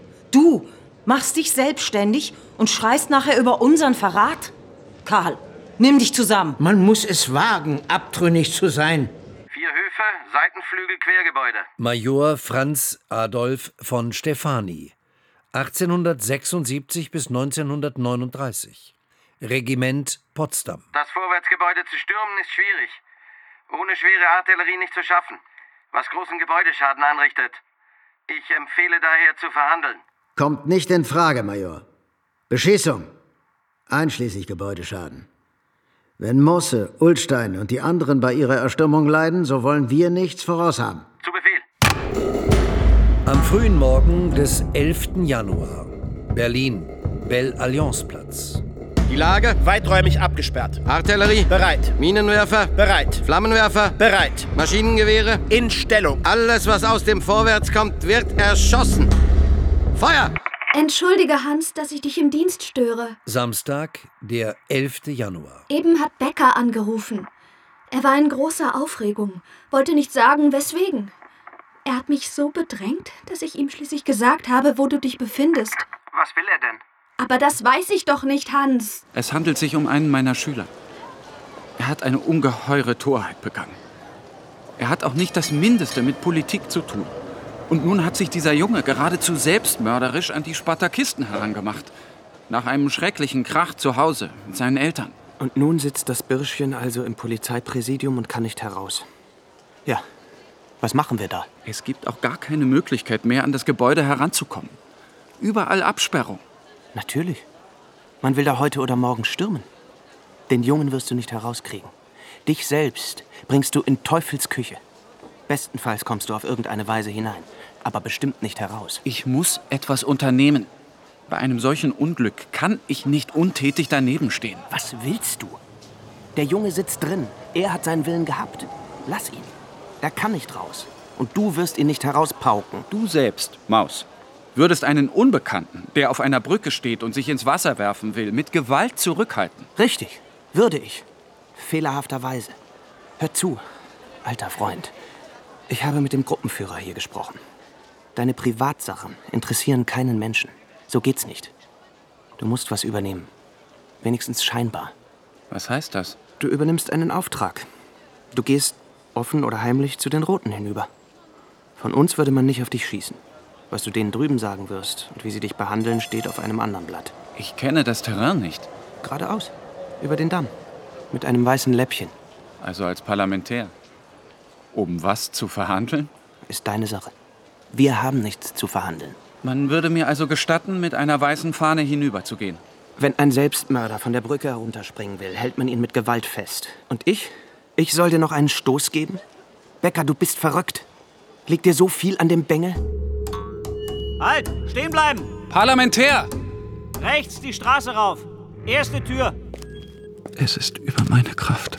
Speaker 6: Du machst dich selbstständig und schreist nachher über unseren Verrat? Karl, Nimm dich zusammen.
Speaker 19: Man muss es wagen, abtrünnig zu sein.
Speaker 10: Vier Höfe, Seitenflügel, Quergebäude.
Speaker 2: Major Franz Adolf von Stefani, achtzehnhundertsechsundsiebzig bis neunzehnhundertneununddreißig. Regiment Potsdam.
Speaker 10: Das Vorwärtsgebäude zu stürmen ist schwierig. Ohne schwere Artillerie nicht zu schaffen, was großen Gebäudeschaden anrichtet. Ich empfehle daher zu verhandeln.
Speaker 14: Kommt nicht in Frage, Major. Beschießung, einschließlich Gebäudeschaden. Wenn Mosse, Ullstein und die anderen bei ihrer Erstürmung leiden, so wollen wir nichts voraushaben.
Speaker 10: Zu Befehl.
Speaker 2: Am frühen Morgen des elften Januar. Berlin, Belle-Alliance-Platz.
Speaker 20: Die Lage? Weiträumig abgesperrt. Artillerie? Bereit. Minenwerfer? Bereit. Flammenwerfer? Bereit. Maschinengewehre? In Stellung. Alles, was aus dem Vorwärts kommt, wird erschossen. Feuer!
Speaker 23: Entschuldige, Hans, dass ich dich im Dienst störe.
Speaker 2: Samstag, der elfte Januar.
Speaker 23: Eben hat Becker angerufen. Er war in großer Aufregung, wollte nicht sagen, weswegen. Er hat mich so bedrängt, dass ich ihm schließlich gesagt habe, wo du dich befindest.
Speaker 10: Was will er denn?
Speaker 23: Aber das weiß ich doch nicht, Hans.
Speaker 8: Es handelt sich um einen meiner Schüler. Er hat eine ungeheure Torheit begangen. Er hat auch nicht das Mindeste mit Politik zu tun. Und nun hat sich dieser Junge geradezu selbstmörderisch an die Spartakisten herangemacht. Nach einem schrecklichen Krach zu Hause mit seinen Eltern.
Speaker 22: Und nun sitzt das Birschchen also im Polizeipräsidium und kann nicht heraus. Ja, was machen wir da?
Speaker 8: Es gibt auch gar keine Möglichkeit mehr, an das Gebäude heranzukommen. Überall Absperrung.
Speaker 22: Natürlich. Man will da heute oder morgen stürmen. Den Jungen wirst du nicht herauskriegen. Dich selbst bringst du in Teufels Küche. Bestenfalls kommst du auf irgendeine Weise hinein, aber bestimmt nicht heraus.
Speaker 8: Ich muss etwas unternehmen. Bei einem solchen Unglück kann ich nicht untätig daneben stehen.
Speaker 22: Was willst du? Der Junge sitzt drin. Er hat seinen Willen gehabt. Lass ihn. Er kann nicht raus. Und du wirst ihn nicht herauspauken.
Speaker 8: Du selbst, Maus, würdest einen Unbekannten, der auf einer Brücke steht und sich ins Wasser werfen will, mit Gewalt zurückhalten.
Speaker 22: Richtig, würde ich. Fehlerhafterweise. Hör zu, alter Freund. Ich habe mit dem Gruppenführer hier gesprochen. Deine Privatsachen interessieren keinen Menschen. So geht's nicht. Du musst was übernehmen. Wenigstens scheinbar.
Speaker 8: Was heißt das?
Speaker 22: Du übernimmst einen Auftrag. Du gehst offen oder heimlich zu den Roten hinüber. Von uns würde man nicht auf dich schießen. Was du denen drüben sagen wirst und wie sie dich behandeln, steht auf einem anderen Blatt.
Speaker 8: Ich kenne das Terrain nicht.
Speaker 22: Geradeaus. Über den Damm. Mit einem weißen Läppchen.
Speaker 8: Also als Parlamentär. Um was zu verhandeln?
Speaker 22: Ist deine Sache. Wir haben nichts zu verhandeln.
Speaker 8: Man würde mir also gestatten, mit einer weißen Fahne hinüberzugehen.
Speaker 22: Wenn ein Selbstmörder von der Brücke herunterspringen will, hält man ihn mit Gewalt fest. Und ich? Ich soll dir noch einen Stoß geben? Becker, du bist verrückt. Liegt dir so viel an dem Bengel?
Speaker 20: Halt! Stehen bleiben!
Speaker 8: Parlamentär!
Speaker 20: Rechts die Straße rauf. Erste Tür.
Speaker 8: Es ist über meine Kraft.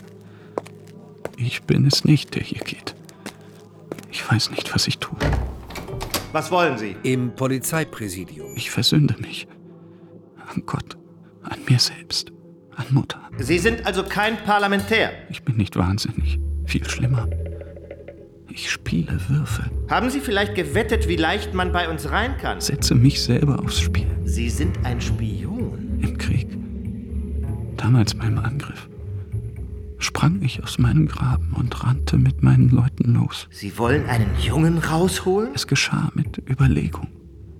Speaker 8: Ich bin es nicht, der hier geht. Ich weiß nicht, was ich tue.
Speaker 20: Was wollen Sie?
Speaker 2: Im Polizeipräsidium.
Speaker 8: Ich versünde mich. An Gott, an mir selbst, an Mutter.
Speaker 20: Sie sind also kein Parlamentär?
Speaker 8: Ich bin nicht wahnsinnig. Viel schlimmer. Ich spiele Würfel.
Speaker 20: Haben Sie vielleicht gewettet, wie leicht man bei uns rein kann?
Speaker 8: Setze mich selber aufs Spiel.
Speaker 20: Sie sind ein Spion?
Speaker 8: Im Krieg. Damals beim Angriff. Sprang ich aus meinem Graben und rannte mit meinen Leuten los.
Speaker 20: Sie wollen einen Jungen rausholen?
Speaker 8: Es geschah mit Überlegung.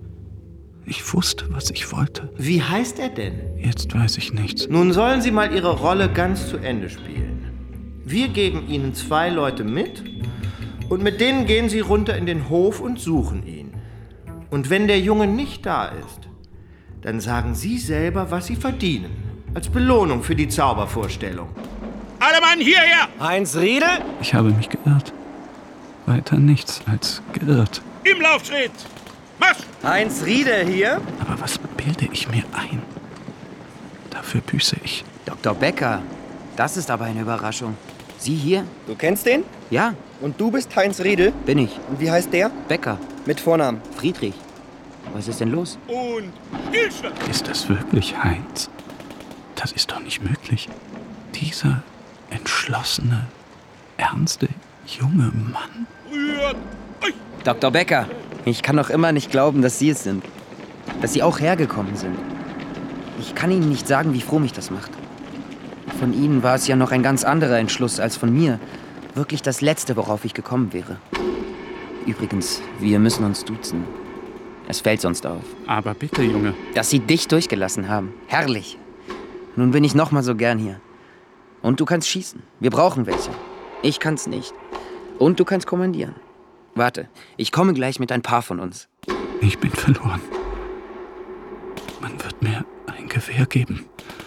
Speaker 8: Ich wusste, was ich wollte.
Speaker 20: Wie heißt er denn?
Speaker 8: Jetzt weiß ich nichts.
Speaker 20: Nun sollen Sie mal Ihre Rolle ganz zu Ende spielen. Wir geben Ihnen zwei Leute mit und mit denen gehen Sie runter in den Hof und suchen ihn. Und wenn der Junge nicht da ist, dann sagen Sie selber, was Sie verdienen. Als Belohnung für die Zaubervorstellung.
Speaker 13: Alle Mann hierher!
Speaker 20: Heinz Riedel?
Speaker 8: Ich habe mich geirrt. Weiter nichts als geirrt.
Speaker 13: Im Laufschritt! Marsch!
Speaker 20: Heinz Riedel hier?
Speaker 8: Aber was bilde ich mir ein? Dafür büße ich.
Speaker 9: Doktor Becker, das ist aber eine Überraschung. Sie hier?
Speaker 20: Du kennst den?
Speaker 9: Ja.
Speaker 20: Und du bist Heinz Riedel?
Speaker 9: Bin ich.
Speaker 20: Und wie heißt der?
Speaker 9: Becker.
Speaker 20: Mit Vornamen?
Speaker 9: Friedrich. Was ist denn los?
Speaker 13: Und Stillstand!
Speaker 8: Ist das wirklich Heinz? Das ist doch nicht möglich. Dieser entschlossene, ernste, junge Mann.
Speaker 13: Rührt euch!
Speaker 9: Doktor Becker, ich kann noch immer nicht glauben, dass Sie es sind. Dass Sie auch hergekommen sind. Ich kann Ihnen nicht sagen, wie froh mich das macht. Von Ihnen war es ja noch ein ganz anderer Entschluss als von mir. Wirklich das Letzte, worauf ich gekommen wäre. Übrigens, wir müssen uns duzen. Es fällt sonst auf.
Speaker 8: Aber bitte, Junge.
Speaker 9: Dass Sie dich durchgelassen haben. Herrlich. Nun bin ich noch mal so gern hier. Und du kannst schießen. Wir brauchen welche. Ich kann's nicht. Und du kannst kommandieren. Warte, ich komme gleich mit ein paar von uns.
Speaker 8: Ich bin verloren. Man wird mir ein Gewehr geben.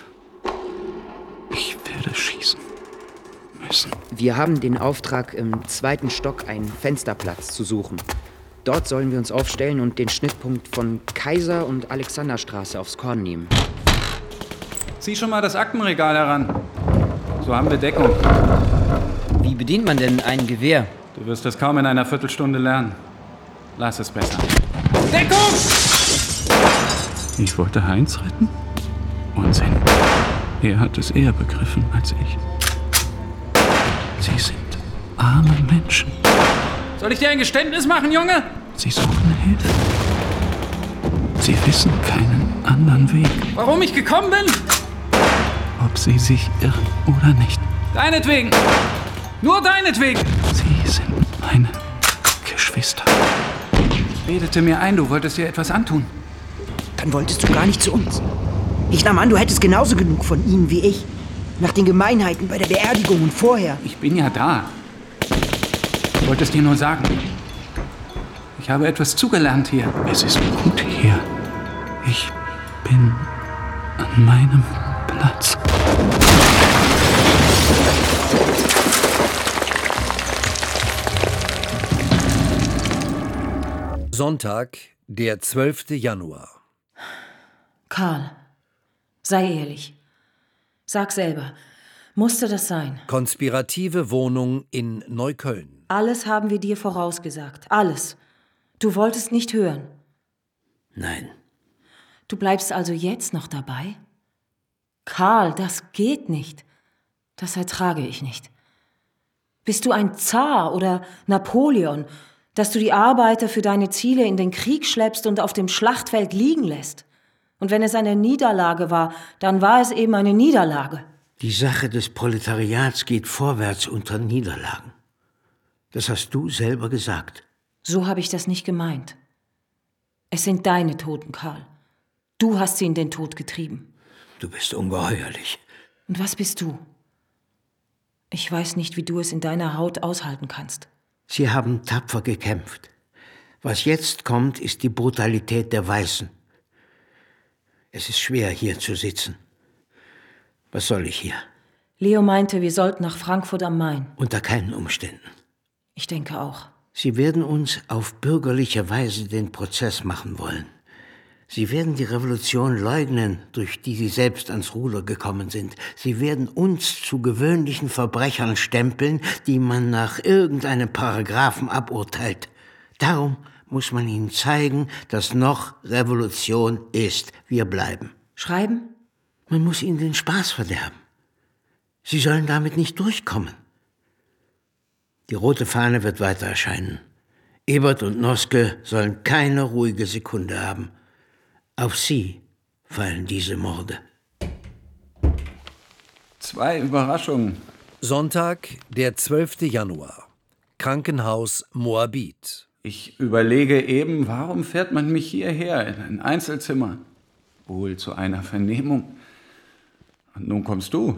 Speaker 8: Ich werde schießen müssen.
Speaker 9: Wir haben den Auftrag, im zweiten Stock einen Fensterplatz zu suchen. Dort sollen wir uns aufstellen und den Schnittpunkt von Kaiser- und Alexanderstraße aufs Korn nehmen.
Speaker 8: Zieh schon mal das Aktenregal heran. So haben wir Deckung.
Speaker 9: Wie bedient man denn ein Gewehr?
Speaker 8: Du wirst es kaum in einer Viertelstunde lernen. Lass es besser. Deckung! Ich wollte Heinz retten? Unsinn. Er hat es eher begriffen als ich. Sie sind arme Menschen. Soll ich dir ein Geständnis machen, Junge? Sie suchen Hilfe. Sie wissen keinen anderen Weg. Warum ich gekommen bin? Ob sie sich irren oder nicht. Deinetwegen! Nur deinetwegen! Sie sind meine Geschwister. Ich redete mir ein, du wolltest dir etwas antun.
Speaker 1: Dann wolltest du gar nicht zu uns. Ich nahm an, du hättest genauso genug von ihnen wie ich. Nach den Gemeinheiten bei der Beerdigung und vorher.
Speaker 8: Ich bin ja da. Ich wollte es dir nur sagen. Ich habe etwas zugelernt hier. Es ist gut hier. Ich bin an meinem Platz.
Speaker 2: Sonntag, der zwölfte Januar.
Speaker 6: Karl, sei ehrlich. Sag selber, musste das sein?
Speaker 2: Konspirative Wohnung in Neukölln.
Speaker 6: Alles haben wir dir vorausgesagt. Alles. Du wolltest nicht hören.
Speaker 12: Nein.
Speaker 6: Du bleibst also jetzt noch dabei? Karl, das geht nicht. Das ertrage ich nicht. Bist du ein Zar oder Napoleon, dass du die Arbeiter für deine Ziele in den Krieg schleppst und auf dem Schlachtfeld liegen lässt? Und wenn es eine Niederlage war, dann war es eben eine Niederlage.
Speaker 12: Die Sache des Proletariats geht vorwärts unter Niederlagen. Das hast du selber gesagt.
Speaker 6: So habe ich das nicht gemeint. Es sind deine Toten, Karl. Du hast sie in den Tod getrieben.
Speaker 12: Du bist ungeheuerlich.
Speaker 6: Und was bist du? Ich weiß nicht, wie du es in deiner Haut aushalten kannst.
Speaker 12: Sie haben tapfer gekämpft. Was jetzt kommt, ist die Brutalität der Weißen. Es ist schwer, hier zu sitzen. Was soll ich hier?
Speaker 6: Leo meinte, wir sollten nach Frankfurt am Main.
Speaker 12: Unter keinen Umständen.
Speaker 6: Ich denke auch.
Speaker 12: Sie werden uns auf bürgerliche Weise den Prozess machen wollen. Sie werden die Revolution leugnen, durch die Sie selbst ans Ruder gekommen sind. Sie werden uns zu gewöhnlichen Verbrechern stempeln, die man nach irgendeinem Paragraphen aburteilt. Darum muss man ihnen zeigen, dass noch Revolution ist. Wir bleiben.
Speaker 6: Schreiben?
Speaker 12: Man muss ihnen den Spaß verderben. Sie sollen damit nicht durchkommen. Die rote Fahne wird weiter erscheinen. Ebert und Noske sollen keine ruhige Sekunde haben. Auf sie fallen diese Morde.
Speaker 8: Zwei Überraschungen.
Speaker 2: Sonntag, der zwölfte Januar. Krankenhaus Moabit.
Speaker 8: Ich überlege eben, warum fährt man mich hierher in ein Einzelzimmer? Wohl zu einer Vernehmung. Und nun kommst du.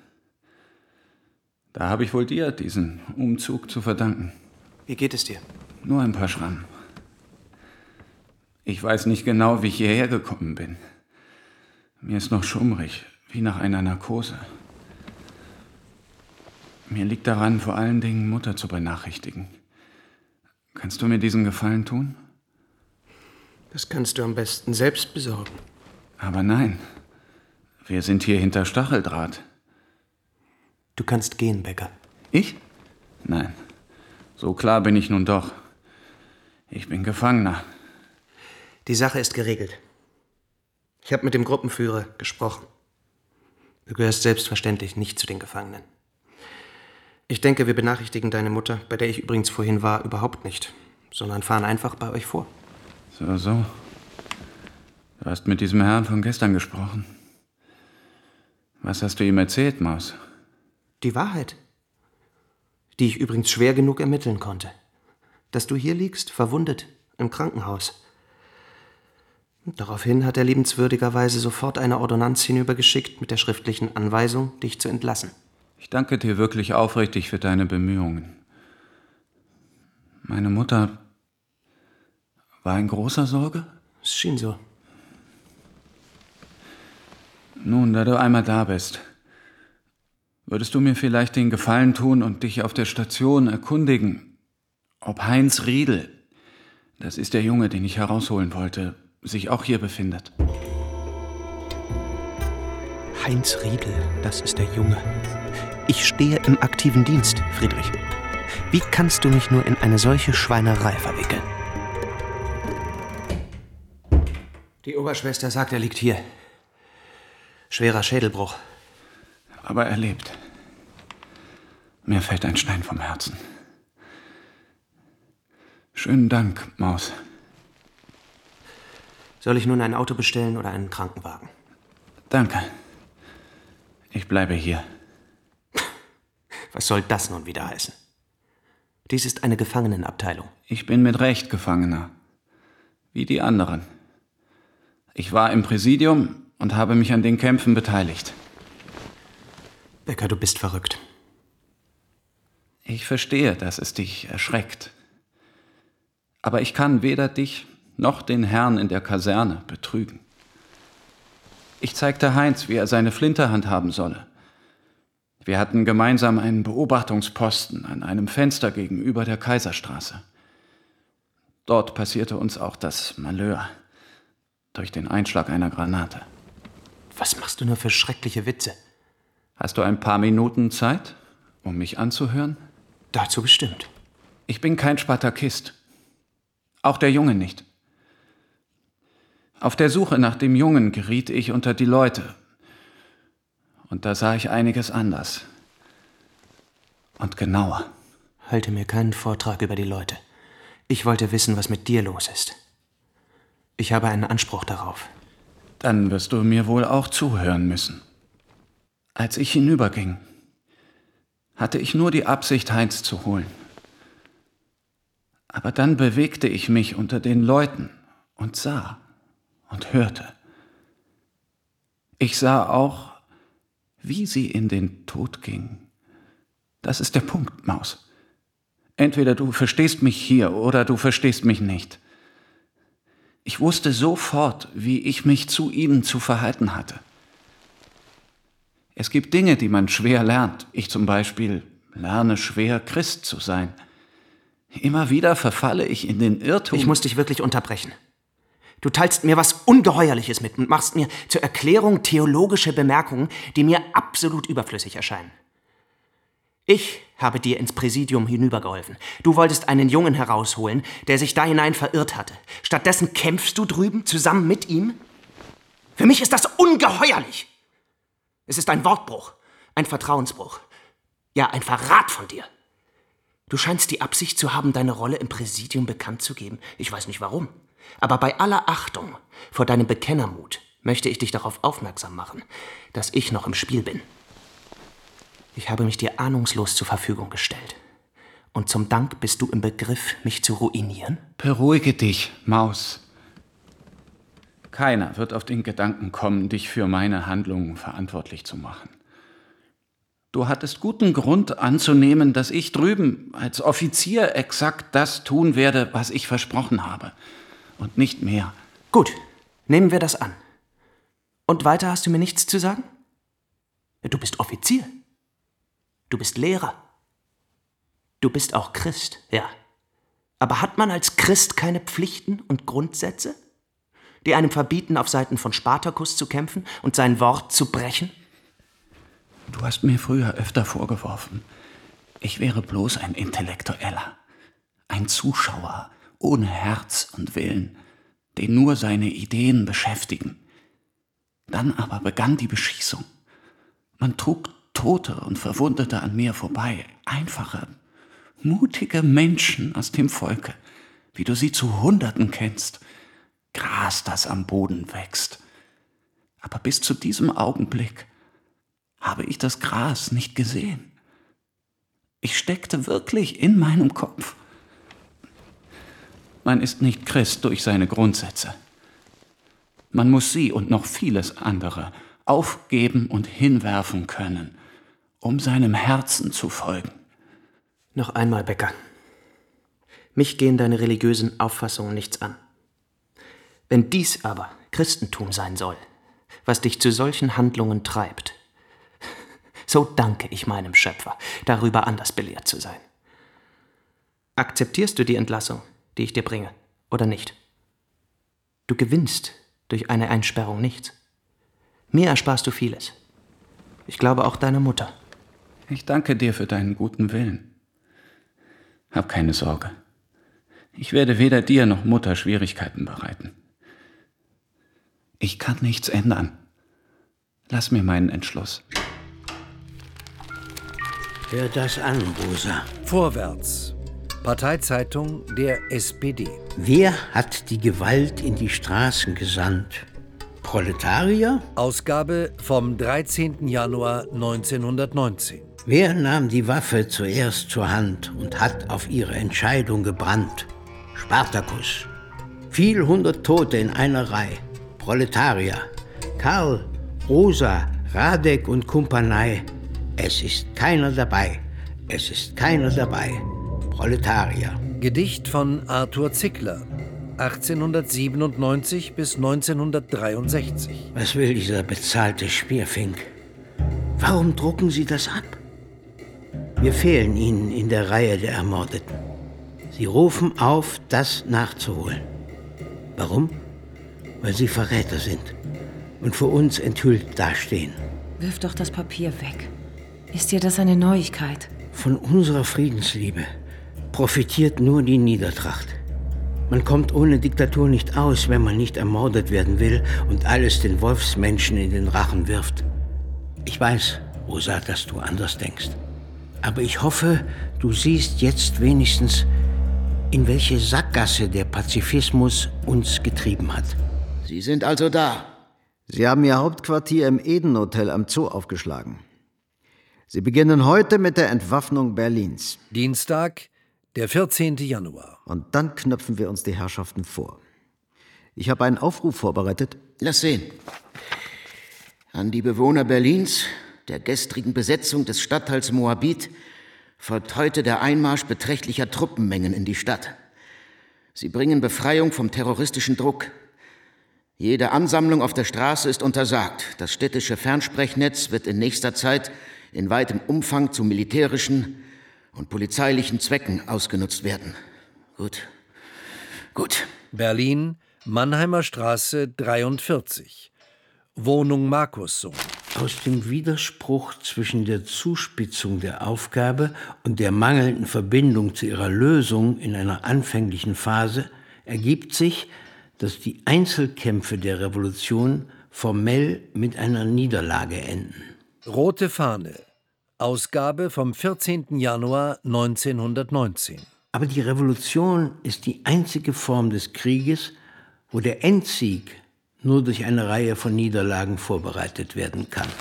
Speaker 8: Da habe ich wohl dir diesen Umzug zu verdanken.
Speaker 22: Wie geht es dir?
Speaker 8: Nur ein paar Schrammen. Ich weiß nicht genau, wie ich hierher gekommen bin. Mir ist noch schummrig, wie nach einer Narkose. Mir liegt daran, vor allen Dingen Mutter zu benachrichtigen. Kannst du mir diesen Gefallen tun?
Speaker 22: Das kannst du am besten selbst besorgen.
Speaker 8: Aber nein, wir sind hier hinter Stacheldraht.
Speaker 22: Du kannst gehen, Becker.
Speaker 8: Ich? Nein, so klar bin ich nun doch. Ich bin Gefangener.
Speaker 22: Die Sache ist geregelt. Ich habe mit dem Gruppenführer gesprochen. Du gehörst selbstverständlich nicht zu den Gefangenen. Ich denke, wir benachrichtigen deine Mutter, bei der ich übrigens vorhin war, überhaupt nicht, sondern fahren einfach bei euch vor.
Speaker 8: So, so. Du hast mit diesem Herrn von gestern gesprochen. Was hast du ihm erzählt, Maus?
Speaker 22: Die Wahrheit. Die ich übrigens schwer genug ermitteln konnte. Dass du hier liegst, verwundet, im Krankenhaus. Daraufhin hat er liebenswürdigerweise sofort eine Ordonnanz hinübergeschickt mit der schriftlichen Anweisung, dich zu entlassen.
Speaker 8: Ich danke dir wirklich aufrichtig für deine Bemühungen. Meine Mutter war in großer Sorge?
Speaker 22: Es schien so.
Speaker 8: Nun, da du einmal da bist, würdest du mir vielleicht den Gefallen tun und dich auf der Station erkundigen, ob Heinz Riedel, das ist der Junge, den ich herausholen wollte, sich auch hier befindet.
Speaker 22: Heinz Riedel, das ist der Junge. Ich stehe im aktiven Dienst, Friedrich. Wie kannst du mich nur in eine solche Schweinerei verwickeln? Die Oberschwester sagt, er liegt hier. Schwerer Schädelbruch.
Speaker 8: Aber er lebt. Mir fällt ein Stein vom Herzen. Schönen Dank, Maus.
Speaker 22: Soll ich nun ein Auto bestellen oder einen Krankenwagen?
Speaker 8: Danke. Ich bleibe hier.
Speaker 22: Was soll das nun wieder heißen? Dies ist eine Gefangenenabteilung.
Speaker 8: Ich bin mit Recht Gefangener. Wie die anderen. Ich war im Präsidium und habe mich an den Kämpfen beteiligt.
Speaker 22: Becker, du bist verrückt.
Speaker 8: Ich verstehe, dass es dich erschreckt. Aber ich kann weder dich noch den Herrn in der Kaserne betrügen. Ich zeigte Heinz, wie er seine Flinte handhaben solle. Wir hatten gemeinsam einen Beobachtungsposten an einem Fenster gegenüber der Kaiserstraße. Dort passierte uns auch das Malheur durch den Einschlag einer Granate.
Speaker 22: Was machst du nur für schreckliche Witze?
Speaker 8: Hast du ein paar Minuten Zeit, um mich anzuhören?
Speaker 22: Dazu bestimmt.
Speaker 8: Ich bin kein Spartakist. Auch der Junge nicht. Auf der Suche nach dem Jungen geriet ich unter die Leute. Und da sah ich einiges anders. Und genauer.
Speaker 22: Halte mir keinen Vortrag über die Leute. Ich wollte wissen, was mit dir los ist. Ich habe einen Anspruch darauf.
Speaker 8: Dann wirst du mir wohl auch zuhören müssen. Als ich hinüberging, hatte ich nur die Absicht, Heinz zu holen. Aber dann bewegte ich mich unter den Leuten und sah und hörte. Ich sah auch, wie sie in den Tod ging. Das ist der Punkt, Maus. Entweder du verstehst mich hier oder du verstehst mich nicht. Ich wusste sofort, wie ich mich zu ihnen zu verhalten hatte. Es gibt Dinge, die man schwer lernt. Ich zum Beispiel lerne schwer, Christ zu sein. Immer wieder verfalle ich in den Irrtum.
Speaker 22: Ich muss dich wirklich unterbrechen. Du teilst mir was Ungeheuerliches mit und machst mir zur Erklärung theologische Bemerkungen, die mir absolut überflüssig erscheinen. Ich habe dir ins Präsidium hinübergeholfen. Du wolltest einen Jungen herausholen, der sich da hinein verirrt hatte. Stattdessen kämpfst du drüben zusammen mit ihm? Für mich ist das ungeheuerlich. Es ist ein Wortbruch, ein Vertrauensbruch. Ja, ein Verrat von dir. Du scheinst die Absicht zu haben, deine Rolle im Präsidium bekannt zu geben. Ich weiß nicht warum. Aber bei aller Achtung vor deinem Bekennermut möchte ich dich darauf aufmerksam machen, dass ich noch im Spiel bin. Ich habe mich dir ahnungslos zur Verfügung gestellt. Und zum Dank bist du im Begriff, mich zu ruinieren?
Speaker 8: Beruhige dich, Maus. Keiner wird auf den Gedanken kommen, dich für meine Handlungen verantwortlich zu machen. Du hattest guten Grund anzunehmen, dass ich drüben als Offizier exakt das tun werde, was ich versprochen habe. Und nicht mehr.
Speaker 22: Gut, nehmen wir das an. Und weiter hast du mir nichts zu sagen? Du bist Offizier. Du bist Lehrer. Du bist auch Christ, ja. Aber hat man als Christ keine Pflichten und Grundsätze, die einem verbieten, auf Seiten von Spartacus zu kämpfen und sein Wort zu brechen?
Speaker 8: Du hast mir früher öfter vorgeworfen, ich wäre bloß ein Intellektueller, ein Zuschauer ohne Herz und Willen, den nur seine Ideen beschäftigen. Dann aber begann die Beschießung. Man trug Tote und Verwundete an mir vorbei, einfache, mutige Menschen aus dem Volke, wie du sie zu Hunderten kennst, Gras, das am Boden wächst. Aber bis zu diesem Augenblick habe ich das Gras nicht gesehen. Ich steckte wirklich in meinem Kopf. Man ist nicht Christ durch seine Grundsätze. Man muss sie und noch vieles andere aufgeben und hinwerfen können, um seinem Herzen zu folgen.
Speaker 22: Noch einmal, Becker. Mich gehen deine religiösen Auffassungen nichts an. Wenn dies aber Christentum sein soll, was dich zu solchen Handlungen treibt, so danke ich meinem Schöpfer, darüber anders belehrt zu sein. Akzeptierst du die Entlassung, die ich dir bringe, oder nicht? Du gewinnst durch eine Einsperrung nichts. Mir ersparst du vieles. Ich glaube auch deiner Mutter.
Speaker 8: Ich danke dir für deinen guten Willen. Hab keine Sorge. Ich werde weder dir noch Mutter Schwierigkeiten bereiten. Ich kann nichts ändern. Lass mir meinen Entschluss.
Speaker 11: Hör das an, Rosa.
Speaker 2: Vorwärts. Parteizeitung der S P D.
Speaker 11: Wer hat die Gewalt in die Straßen gesandt? Proletarier?
Speaker 2: Ausgabe vom dreizehnten Januar neunzehnhundertneunzehn.
Speaker 11: Wer nahm die Waffe zuerst zur Hand und hat auf ihre Entscheidung gebrannt? Spartacus. Viel hundert Tote in einer Reihe. Proletarier. Karl, Rosa, Radek und Kumpanei. Es ist keiner dabei. Es ist keiner dabei. Proletarier.
Speaker 2: Gedicht von Arthur Zickler, achtzehnhundertsiebenundneunzig bis neunzehnhundertdreiundsechzig.
Speaker 11: Was will dieser bezahlte Schmierfink? Warum drucken Sie das ab? Wir fehlen Ihnen in der Reihe der Ermordeten. Sie rufen auf, das nachzuholen. Warum? Weil Sie Verräter sind und für uns enthüllt dastehen.
Speaker 6: Wirf doch das Papier weg. Ist dir das eine Neuigkeit?
Speaker 11: Von unserer Friedensliebe profitiert nur die Niedertracht. Man kommt ohne Diktatur nicht aus, wenn man nicht ermordet werden will und alles den Wolfsmenschen in den Rachen wirft. Ich weiß, Rosa, dass du anders denkst. Aber ich hoffe, du siehst jetzt wenigstens, in welche Sackgasse der Pazifismus uns getrieben hat.
Speaker 14: Sie sind also da. Sie haben Ihr Hauptquartier im Eden Hotel am Zoo aufgeschlagen. Sie beginnen heute mit der Entwaffnung Berlins.
Speaker 2: Dienstag, der vierzehnten Januar.
Speaker 14: Und dann knöpfen wir uns die Herrschaften vor. Ich habe einen Aufruf vorbereitet.
Speaker 15: Lass sehen. An die Bewohner Berlins, der gestrigen Besetzung des Stadtteils Moabit, folgt heute der Einmarsch beträchtlicher Truppenmengen in die Stadt. Sie bringen Befreiung vom terroristischen Druck. Jede Ansammlung auf der Straße ist untersagt. Das städtische Fernsprechnetz wird in nächster Zeit in weitem Umfang zu militärischen und polizeilichen Zwecken ausgenutzt werden. Gut. Gut.
Speaker 2: Berlin, Mannheimer Straße dreiundvierzig. Wohnung Markussohn.
Speaker 11: Aus dem Widerspruch zwischen der Zuspitzung der Aufgabe und der mangelnden Verbindung zu ihrer Lösung in einer anfänglichen Phase ergibt sich, dass die Einzelkämpfe der Revolution formell mit einer Niederlage enden.
Speaker 2: Rote Fahne. Ausgabe vom vierzehnten Januar neunzehnhundertneunzehn.
Speaker 11: Aber die Revolution ist die einzige Form des Krieges, wo der Endsieg nur durch eine Reihe von Niederlagen vorbereitet werden kann.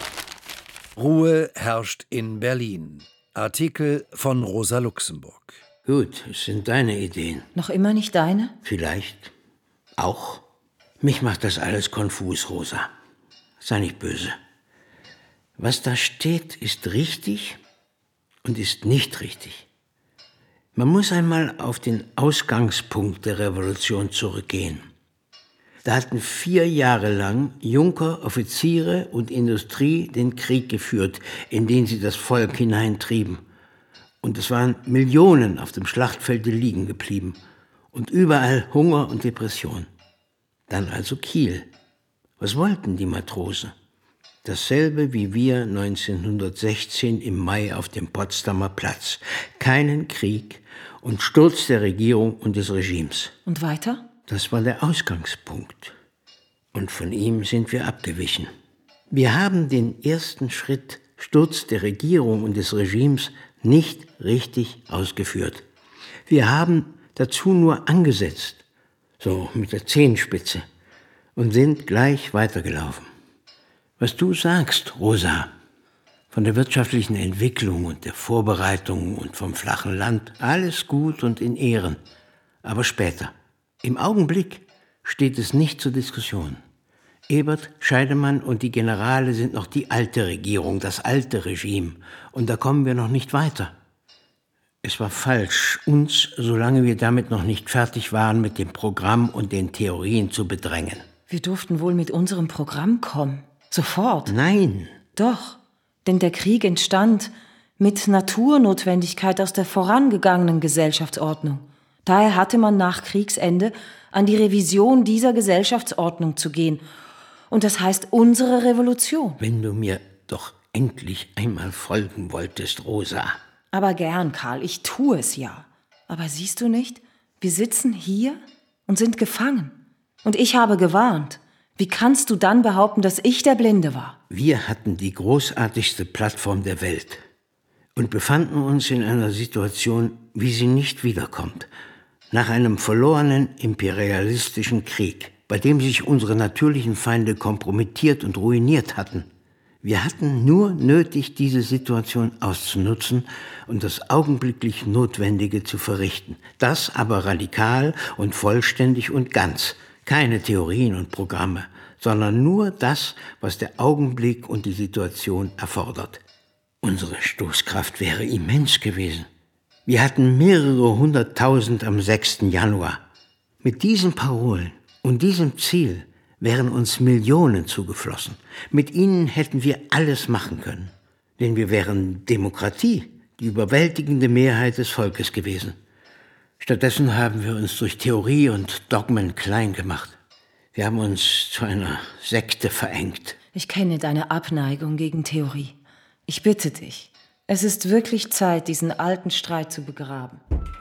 Speaker 2: Ruhe herrscht in Berlin. Artikel von Rosa Luxemburg.
Speaker 11: Gut, es sind deine Ideen.
Speaker 6: Noch immer nicht deine?
Speaker 11: Vielleicht. Auch. Mich macht das alles konfus, Rosa. Sei nicht böse. Was da steht, ist richtig und ist nicht richtig. Man muss einmal auf den Ausgangspunkt der Revolution zurückgehen. Da hatten vier Jahre lang Junker, Offiziere und Industrie den Krieg geführt, in den sie das Volk hineintrieben. Und es waren Millionen auf dem Schlachtfelde liegen geblieben. Und überall Hunger und Depression. Dann also Kiel. Was wollten die Matrosen? Dasselbe wie wir neunzehnhundertsechzehn im Mai auf dem Potsdamer Platz. Keinen Krieg und Sturz der Regierung und des Regimes.
Speaker 6: Und weiter?
Speaker 11: Das war der Ausgangspunkt. Und von ihm sind wir abgewichen. Wir haben den ersten Schritt, Sturz der Regierung und des Regimes, nicht richtig ausgeführt. Wir haben dazu nur angesetzt, so mit der Zehenspitze, und sind gleich weitergelaufen. Was du sagst, Rosa,
Speaker 19: Von der wirtschaftlichen Entwicklung und der Vorbereitung und vom flachen Land, alles gut und in Ehren. Aber später. Im Augenblick steht es nicht zur Diskussion. Ebert, Scheidemann und die Generale sind noch die alte Regierung, das alte Regime. Und da kommen wir noch nicht weiter. Es war falsch, uns, solange wir damit noch nicht fertig waren, mit dem Programm und den Theorien zu bedrängen.
Speaker 6: Wir durften wohl mit unserem Programm kommen. Sofort.
Speaker 19: Nein.
Speaker 6: Doch, denn der Krieg entstand mit Naturnotwendigkeit aus der vorangegangenen Gesellschaftsordnung. Daher hatte man nach Kriegsende an die Revision dieser Gesellschaftsordnung zu gehen. Und das heißt unsere Revolution.
Speaker 19: Wenn du mir doch endlich einmal folgen wolltest, Rosa.
Speaker 6: Aber gern, Karl, ich tue es ja. Aber siehst du nicht, wir sitzen hier und sind gefangen. Und ich habe gewarnt. Wie kannst du dann behaupten, dass ich der Blinde war?
Speaker 19: Wir hatten die großartigste Plattform der Welt und befanden uns in einer Situation, wie sie nicht wiederkommt. Nach einem verlorenen imperialistischen Krieg, bei dem sich unsere natürlichen Feinde kompromittiert und ruiniert hatten. Wir hatten nur nötig, diese Situation auszunutzen und das augenblicklich Notwendige zu verrichten. Das aber radikal und vollständig und ganz. Keine Theorien und Programme, sondern nur das, was der Augenblick und die Situation erfordert. Unsere Stoßkraft wäre immens gewesen. Wir hatten mehrere hunderttausend am sechsten Januar. Mit diesen Parolen und diesem Ziel wären uns Millionen zugeflossen. Mit ihnen hätten wir alles machen können. Denn wir wären Demokratie, die überwältigende Mehrheit des Volkes gewesen. Stattdessen haben wir uns durch Theorie und Dogmen klein gemacht. Wir haben uns zu einer Sekte verengt.
Speaker 6: Ich kenne deine Abneigung gegen Theorie. Ich bitte dich, es ist wirklich Zeit, diesen alten Streit zu begraben.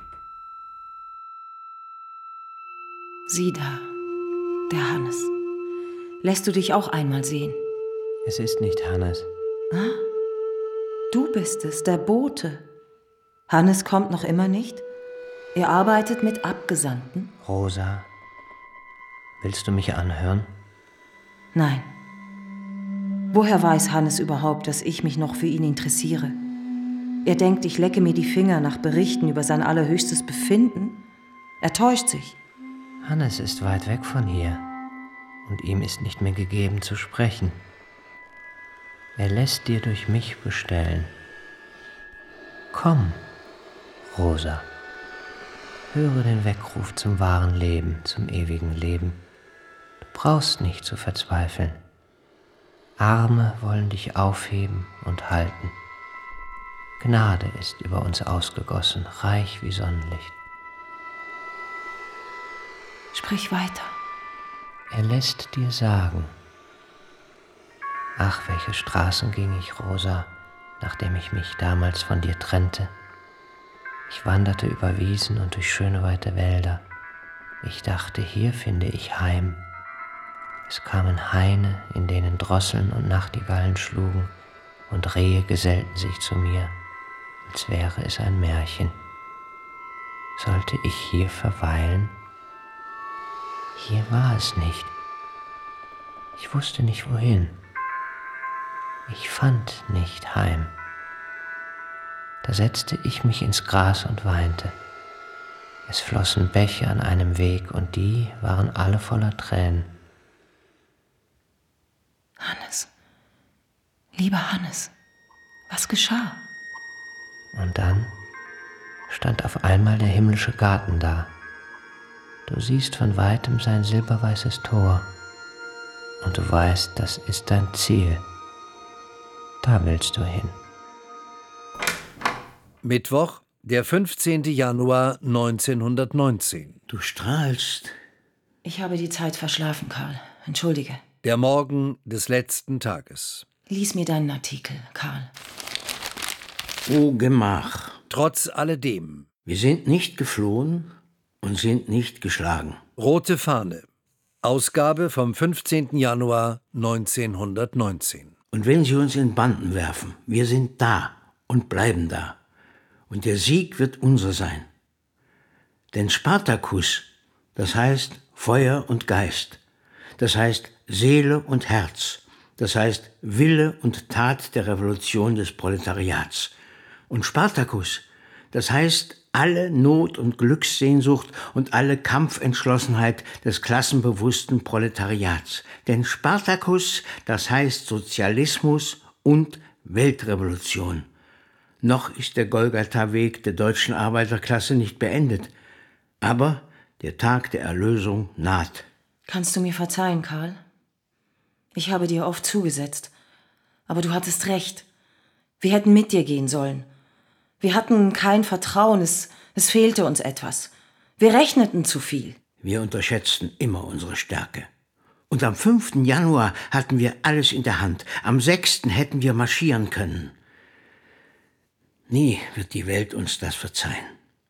Speaker 6: Sieh da, der Hannes. Lässt du dich auch einmal sehen?
Speaker 9: Es ist nicht Hannes.
Speaker 6: Ah, du bist es, der Bote. Hannes kommt noch immer nicht? Er arbeitet mit Abgesandten?
Speaker 9: Rosa, willst du mich anhören?
Speaker 6: Nein. Woher weiß Hannes überhaupt, dass ich mich noch für ihn interessiere? Er denkt, ich lecke mir die Finger nach Berichten über sein allerhöchstes Befinden. Er täuscht sich.
Speaker 9: Hannes ist weit weg von hier und ihm ist nicht mehr gegeben zu sprechen. Er lässt dir durch mich bestellen. Komm, Rosa, höre den Weckruf zum wahren Leben, zum ewigen Leben. Du brauchst nicht zu verzweifeln. Arme wollen dich aufheben und halten. Gnade ist über uns ausgegossen, reich wie Sonnenlicht.
Speaker 6: Sprich weiter.
Speaker 9: Er lässt dir sagen. Ach, welche Straßen ging ich, Rosa, nachdem ich mich damals von dir trennte. Ich wanderte über Wiesen und durch schöne weite Wälder. Ich dachte, hier finde ich Heim. Es kamen Haine, in denen Drosseln und Nachtigallen schlugen, und Rehe gesellten sich zu mir, als wäre es ein Märchen. Sollte ich hier verweilen? Hier war es nicht. Ich wusste nicht wohin. Ich fand nicht Heim. Da setzte ich mich ins Gras und weinte. Es flossen Bäche an einem Weg, und die waren alle voller Tränen.
Speaker 6: Hannes, lieber Hannes, was geschah?
Speaker 9: Und dann stand auf einmal der himmlische Garten da. Du siehst von weitem sein silberweißes Tor, und du weißt, das ist dein Ziel. Da willst du hin.
Speaker 2: Mittwoch, der fünfzehnten Januar neunzehnhundertneunzehn.
Speaker 19: Du strahlst.
Speaker 6: Ich habe die Zeit verschlafen, Karl. Entschuldige.
Speaker 2: Der Morgen des letzten Tages.
Speaker 6: Lies mir deinen Artikel, Karl.
Speaker 19: O Gemach.
Speaker 2: Trotz alledem.
Speaker 19: Wir sind nicht geflohen und sind nicht geschlagen.
Speaker 2: Rote Fahne. Ausgabe vom fünfzehnten Januar neunzehnhundertneunzehn.
Speaker 19: Und wenn sie uns in Banden werfen, wir sind da und bleiben da. Und der Sieg wird unser sein. Denn Spartacus, das heißt Feuer und Geist, das heißt Seele und Herz, das heißt Wille und Tat der Revolution des Proletariats. Und Spartacus, das heißt alle Not- und Glückssehnsucht und alle Kampfentschlossenheit des klassenbewussten Proletariats. Denn Spartacus, das heißt Sozialismus und Weltrevolution. Noch ist der Golgatha-Weg der deutschen Arbeiterklasse nicht beendet, aber der Tag der Erlösung naht.
Speaker 6: Kannst du mir verzeihen, Karl? Ich habe dir oft zugesetzt, aber du hattest recht. Wir hätten mit dir gehen sollen. Wir hatten kein Vertrauen, es, es fehlte uns etwas. Wir rechneten zu viel.
Speaker 19: Wir unterschätzten immer unsere Stärke. Und am fünften Januar hatten wir alles in der Hand. Am sechsten hätten wir marschieren können. Nie wird die Welt uns das verzeihen.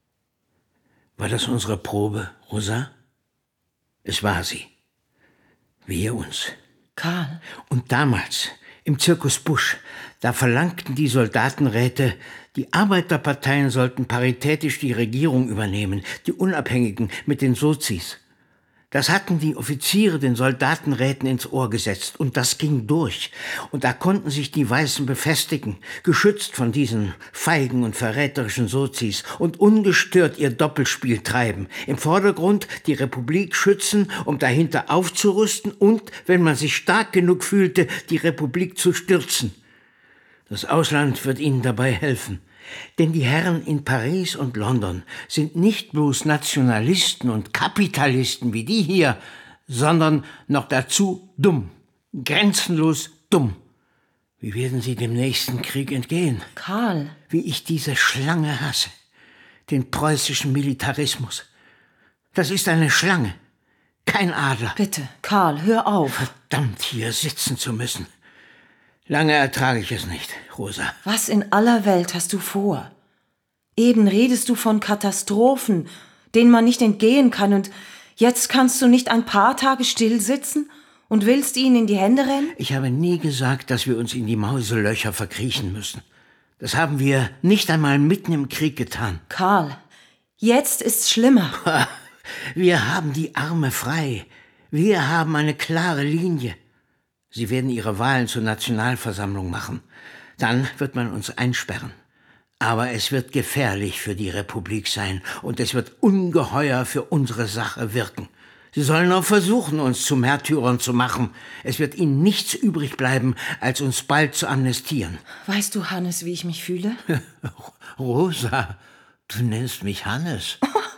Speaker 19: War das unsere Probe, Rosa? Es war sie. Wir uns.
Speaker 6: Karl.
Speaker 19: Und damals, im Zirkus Busch, da verlangten die Soldatenräte, die Arbeiterparteien sollten paritätisch die Regierung übernehmen, die Unabhängigen mit den Sozis. Das hatten die Offiziere den Soldatenräten ins Ohr gesetzt und das ging durch. Und da konnten sich die Weißen befestigen, geschützt von diesen feigen und verräterischen Sozis und ungestört ihr Doppelspiel treiben. Im Vordergrund die Republik schützen, um dahinter aufzurüsten und, wenn man sich stark genug fühlte, die Republik zu stürzen. Das Ausland wird ihnen dabei helfen. Denn die Herren in Paris und London sind nicht bloß Nationalisten und Kapitalisten wie die hier, sondern noch dazu dumm, grenzenlos dumm. Wie werden sie dem nächsten Krieg entgehen?
Speaker 6: Karl.
Speaker 19: Wie ich diese Schlange hasse, den preußischen Militarismus. Das ist eine Schlange, kein Adler.
Speaker 6: Bitte, Karl, hör auf.
Speaker 19: Verdammt, hier sitzen zu müssen. Lange ertrage ich es nicht, Rosa.
Speaker 6: Was in aller Welt hast du vor? Eben redest du von Katastrophen, denen man nicht entgehen kann, und jetzt kannst du nicht ein paar Tage still sitzen und willst ihnen in die Hände rennen?
Speaker 19: Ich habe nie gesagt, dass wir uns in die Mauselöcher verkriechen müssen. Das haben wir nicht einmal mitten im Krieg getan.
Speaker 6: Karl, jetzt ist's schlimmer.
Speaker 19: Wir haben die Arme frei. Wir haben eine klare Linie. Sie werden ihre Wahlen zur Nationalversammlung machen. Dann wird man uns einsperren. Aber es wird gefährlich für die Republik sein und es wird ungeheuer für unsere Sache wirken. Sie sollen auch versuchen, uns zu Märtyrern zu machen. Es wird ihnen nichts übrig bleiben, als uns bald zu amnestieren.
Speaker 6: Weißt du, Hannes, wie ich mich fühle?
Speaker 19: Rosa, du nennst mich Hannes.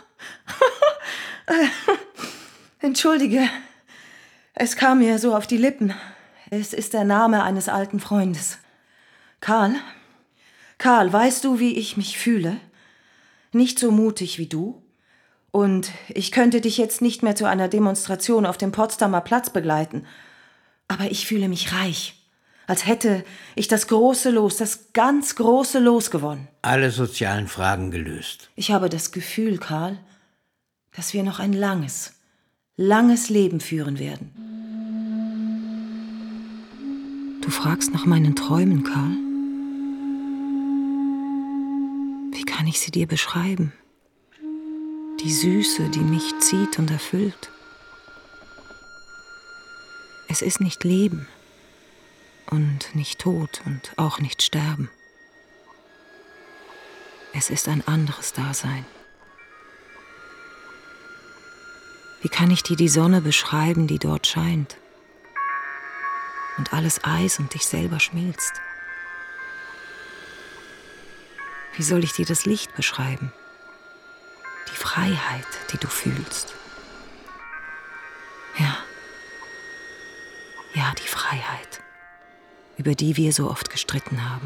Speaker 6: Entschuldige, es kam mir so auf die Lippen. Es ist der Name eines alten Freundes. Karl, Karl, weißt du, wie ich mich fühle? Nicht so mutig wie du. Und ich könnte dich jetzt nicht mehr zu einer Demonstration auf dem Potsdamer Platz begleiten. Aber ich fühle mich reich, als hätte ich das große Los, das ganz große Los gewonnen.
Speaker 19: Alle sozialen Fragen gelöst.
Speaker 6: Ich habe das Gefühl, Karl, dass wir noch ein langes, langes Leben führen werden. Du fragst nach meinen Träumen, Karl. Wie kann ich sie dir beschreiben? Die Süße, die mich zieht und erfüllt. Es ist nicht Leben und nicht Tod und auch nicht Sterben. Es ist ein anderes Dasein. Wie kann ich dir die Sonne beschreiben, die dort scheint? Und alles Eis und dich selber schmilzt. Wie soll ich dir das Licht beschreiben? Die Freiheit, die du fühlst. Ja. Ja, die Freiheit, über die wir so oft gestritten haben.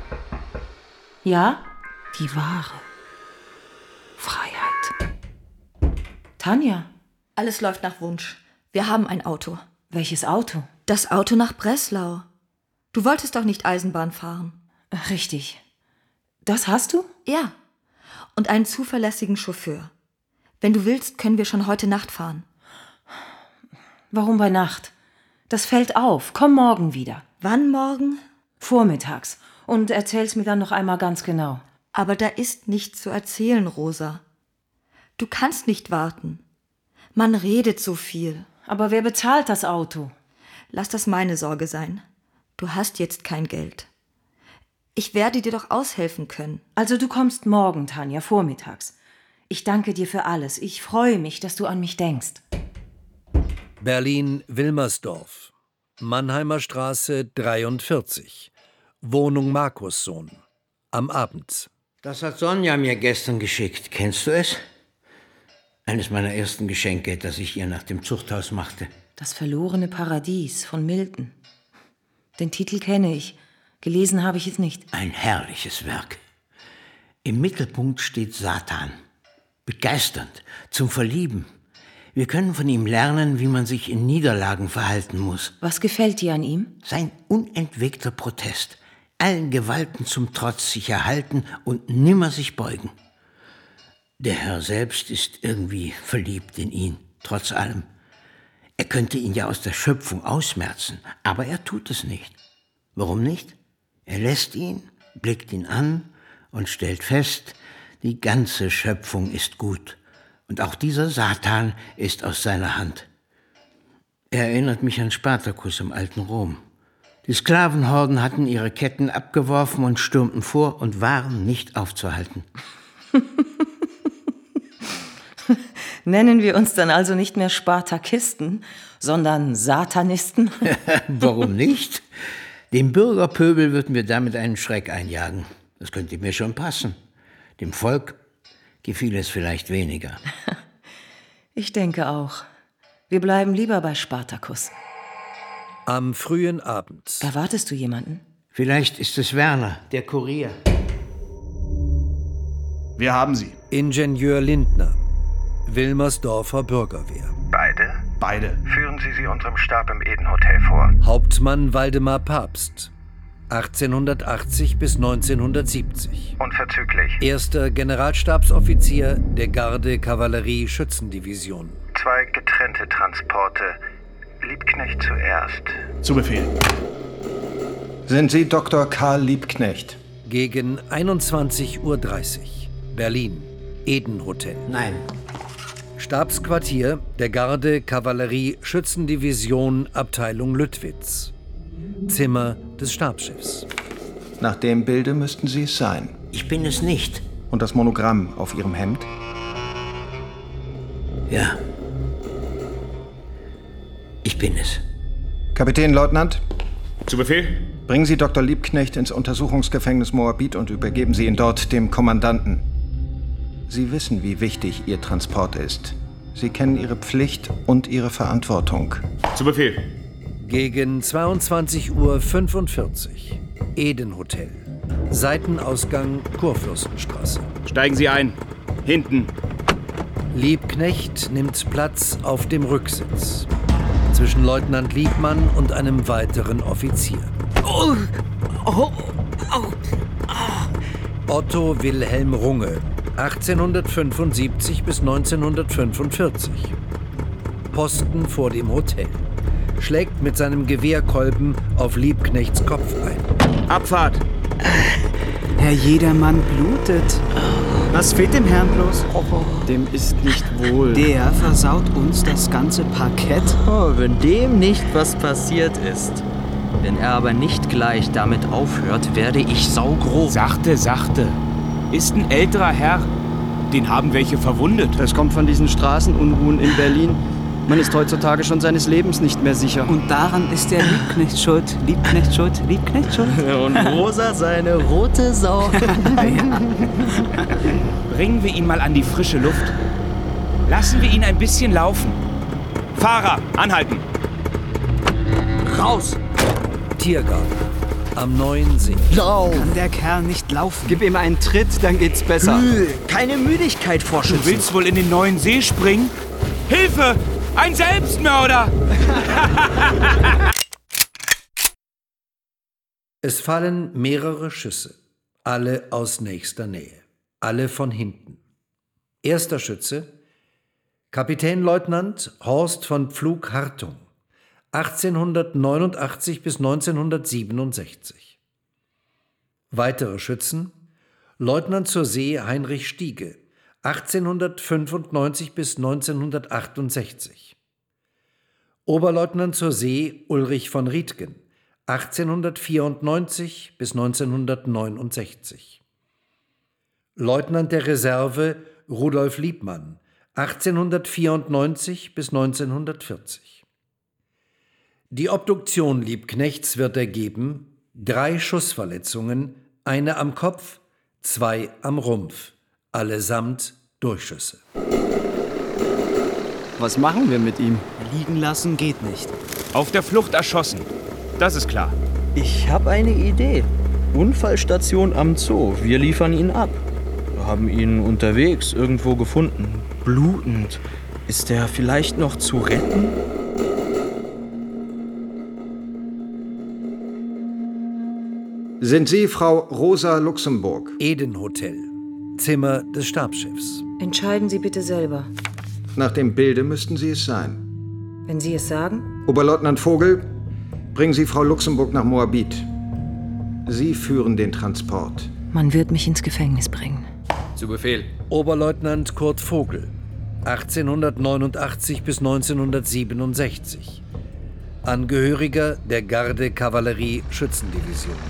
Speaker 6: Ja, die wahre Freiheit. Tanja.
Speaker 23: Alles läuft nach Wunsch. Wir haben ein Auto.
Speaker 6: Welches Auto?
Speaker 23: Das Auto nach Breslau. Du wolltest doch nicht Eisenbahn fahren.
Speaker 6: Richtig. Das hast du?
Speaker 23: Ja. Und einen zuverlässigen Chauffeur. Wenn du willst, können wir schon heute Nacht fahren.
Speaker 6: Warum bei Nacht? Das fällt auf. Komm morgen wieder.
Speaker 23: Wann morgen?
Speaker 6: Vormittags. Und erzähl's mir dann noch einmal ganz genau.
Speaker 23: Aber da ist nichts zu erzählen, Rosa. Du kannst nicht warten. Man redet so viel.
Speaker 6: Aber wer bezahlt das Auto?
Speaker 23: Lass das meine Sorge sein. Du hast jetzt kein Geld. Ich werde dir doch aushelfen können.
Speaker 6: Also du kommst morgen, Tanja, vormittags. Ich danke dir für alles. Ich freue mich, dass du an mich denkst.
Speaker 2: Berlin-Wilmersdorf, Mannheimer Straße dreiundvierzig, Wohnung Markussohn, am Abend.
Speaker 19: Das hat Sonja mir gestern geschickt. Kennst du es? Eines meiner ersten Geschenke, das ich ihr nach dem Zuchthaus machte.
Speaker 6: Das verlorene Paradies von Milton. Den Titel kenne ich. Gelesen habe ich es nicht.
Speaker 19: Ein herrliches Werk. Im Mittelpunkt steht Satan. Begeisternd, zum Verlieben. Wir können von ihm lernen, wie man sich in Niederlagen verhalten muss.
Speaker 6: Was gefällt dir an ihm?
Speaker 19: Sein unentwegter Protest. Allen Gewalten zum Trotz sich erhalten und nimmer sich beugen. Der Herr selbst ist irgendwie verliebt in ihn, trotz allem. Er könnte ihn ja aus der Schöpfung ausmerzen, aber er tut es nicht. Warum nicht? Er lässt ihn, blickt ihn an und stellt fest, die ganze Schöpfung ist gut. Und auch dieser Satan ist aus seiner Hand. Er erinnert mich an Spartacus im alten Rom. Die Sklavenhorden hatten ihre Ketten abgeworfen und stürmten vor und waren nicht aufzuhalten.
Speaker 6: Nennen wir uns dann also nicht mehr Spartakisten, sondern Satanisten?
Speaker 19: Warum nicht? Dem Bürgerpöbel würden wir damit einen Schreck einjagen. Das könnte mir schon passen. Dem Volk gefiel es vielleicht weniger.
Speaker 6: Ich denke auch. Wir bleiben lieber bei Spartacus.
Speaker 2: Am frühen Abend.
Speaker 6: Erwartest du jemanden?
Speaker 19: Vielleicht ist es Werner, der Kurier.
Speaker 5: Wir haben sie.
Speaker 2: Ingenieur Lindner, Wilmersdorfer Bürgerwehr.
Speaker 17: Beide?
Speaker 5: Beide.
Speaker 17: Führen Sie sie unserem Stab im Eden-Hotel vor.
Speaker 2: Hauptmann Waldemar Pabst, achtzehnhundertachtzig bis neunzehnhundertsiebzig.
Speaker 17: Unverzüglich.
Speaker 2: Erster Generalstabsoffizier der Garde-Kavallerie-Schützendivision.
Speaker 17: Zwei getrennte Transporte. Liebknecht zuerst.
Speaker 5: Zu Befehl.
Speaker 20: Sind Sie Doktor Karl Liebknecht?
Speaker 2: Gegen einundzwanzig Uhr dreißig. Berlin, Eden-Hotel.
Speaker 19: Nein.
Speaker 2: Stabsquartier der Garde-Kavallerie-Schützendivision, Abteilung Lüttwitz. Zimmer des Stabschefs.
Speaker 20: Nach dem Bilde müssten Sie es sein.
Speaker 19: Ich bin es nicht.
Speaker 20: Und das Monogramm auf Ihrem Hemd?
Speaker 19: Ja. Ich bin es.
Speaker 20: Kapitänleutnant?
Speaker 18: Zu Befehl?
Speaker 20: Bringen Sie Doktor Liebknecht ins Untersuchungsgefängnis Moabit und übergeben Sie ihn dort dem Kommandanten. Sie wissen, wie wichtig Ihr Transport ist. Sie kennen Ihre Pflicht und Ihre Verantwortung.
Speaker 18: Zu Befehl.
Speaker 2: Gegen zweiundzwanzig Uhr fünfundvierzig. Eden-Hotel. Seitenausgang Kurfürstenstraße.
Speaker 18: Steigen Sie ein. Hinten.
Speaker 2: Liebknecht nimmt Platz auf dem Rücksitz. Zwischen Leutnant Liebmann und einem weiteren Offizier.
Speaker 1: Oh, oh, oh,
Speaker 2: oh. Otto Wilhelm Runge, achtzehnhundertfünfundsiebzig bis neunzehnhundertfünfundvierzig. Posten vor dem Hotel. Schlägt mit seinem Gewehrkolben auf Liebknechts Kopf ein.
Speaker 18: Abfahrt!
Speaker 21: Herr Jedermann blutet. Was fehlt dem Herrn bloß?
Speaker 24: Dem ist nicht wohl.
Speaker 21: Der versaut uns das ganze Parkett.
Speaker 24: Oh, wenn dem nicht was passiert ist. Wenn er aber nicht gleich damit aufhört, werde ich saugrob.
Speaker 25: Sachte, sachte. Ist ein älterer Herr. Den haben welche verwundet.
Speaker 24: Das kommt von diesen Straßenunruhen in Berlin. Man ist heutzutage schon seines Lebens nicht mehr sicher.
Speaker 21: Und daran ist der Liebknecht schuld. Liebknecht schuld, Liebknecht schuld.
Speaker 24: Und Rosa seine rote Sau.
Speaker 25: Bringen wir ihn mal an die frische Luft. Lassen wir ihn ein bisschen laufen. Fahrer, anhalten.
Speaker 21: Raus!
Speaker 2: Tiergarten am Neuen See.
Speaker 21: Lauf! Kann der Kerl nicht laufen?
Speaker 24: Gib ihm einen Tritt, dann geht's besser.
Speaker 21: Keine Müdigkeit, Vorschützen.
Speaker 25: Du willst wohl in den Neuen See springen? Hilfe! Ein Selbstmörder!
Speaker 2: Es fallen mehrere Schüsse, alle aus nächster Nähe, alle von hinten. Erster Schütze, Kapitänleutnant Horst von Pflug-Hartung, achtzehnhundertneunundachtzig bis neunzehnhundertsiebenundsechzig. Weitere Schützen, Leutnant zur See Heinrich Stiege, achtzehnhundertfünfundneunzig bis neunzehnhundertachtundsechzig. Oberleutnant zur See Ulrich von Rietgen, achtzehnhundertvierundneunzig bis neunzehnhundertneunundsechzig. Leutnant der Reserve Rudolf Liebmann, achtzehnhundertvierundneunzig bis neunzehnhundertvierzig. Die Obduktion Liebknechts wird ergeben: drei Schussverletzungen, eine am Kopf, zwei am Rumpf, allesamt Durchschüsse.
Speaker 21: Was machen wir mit ihm? Liegen lassen geht nicht.
Speaker 18: Auf der Flucht erschossen. Das ist klar.
Speaker 24: Ich habe eine Idee. Unfallstation am Zoo. Wir liefern ihn ab. Wir haben ihn unterwegs irgendwo gefunden. Blutend. Ist er vielleicht noch zu retten?
Speaker 12: Sind Sie Frau Rosa Luxemburg?
Speaker 2: Eden Hotel. Zimmer des Stabschefs.
Speaker 6: Entscheiden Sie bitte selber.
Speaker 12: Nach dem Bilde müssten Sie es sein.
Speaker 6: Wenn Sie es sagen.
Speaker 12: Oberleutnant Vogel, bringen Sie Frau Luxemburg nach Moabit. Sie führen den Transport.
Speaker 6: Man wird mich ins Gefängnis bringen.
Speaker 2: Zu Befehl. Oberleutnant Kurt Vogel, achtzehnhundertneunundachtzig bis neunzehnhundertsiebenundsechzig. Angehöriger der Garde-Kavallerie-Schützendivision.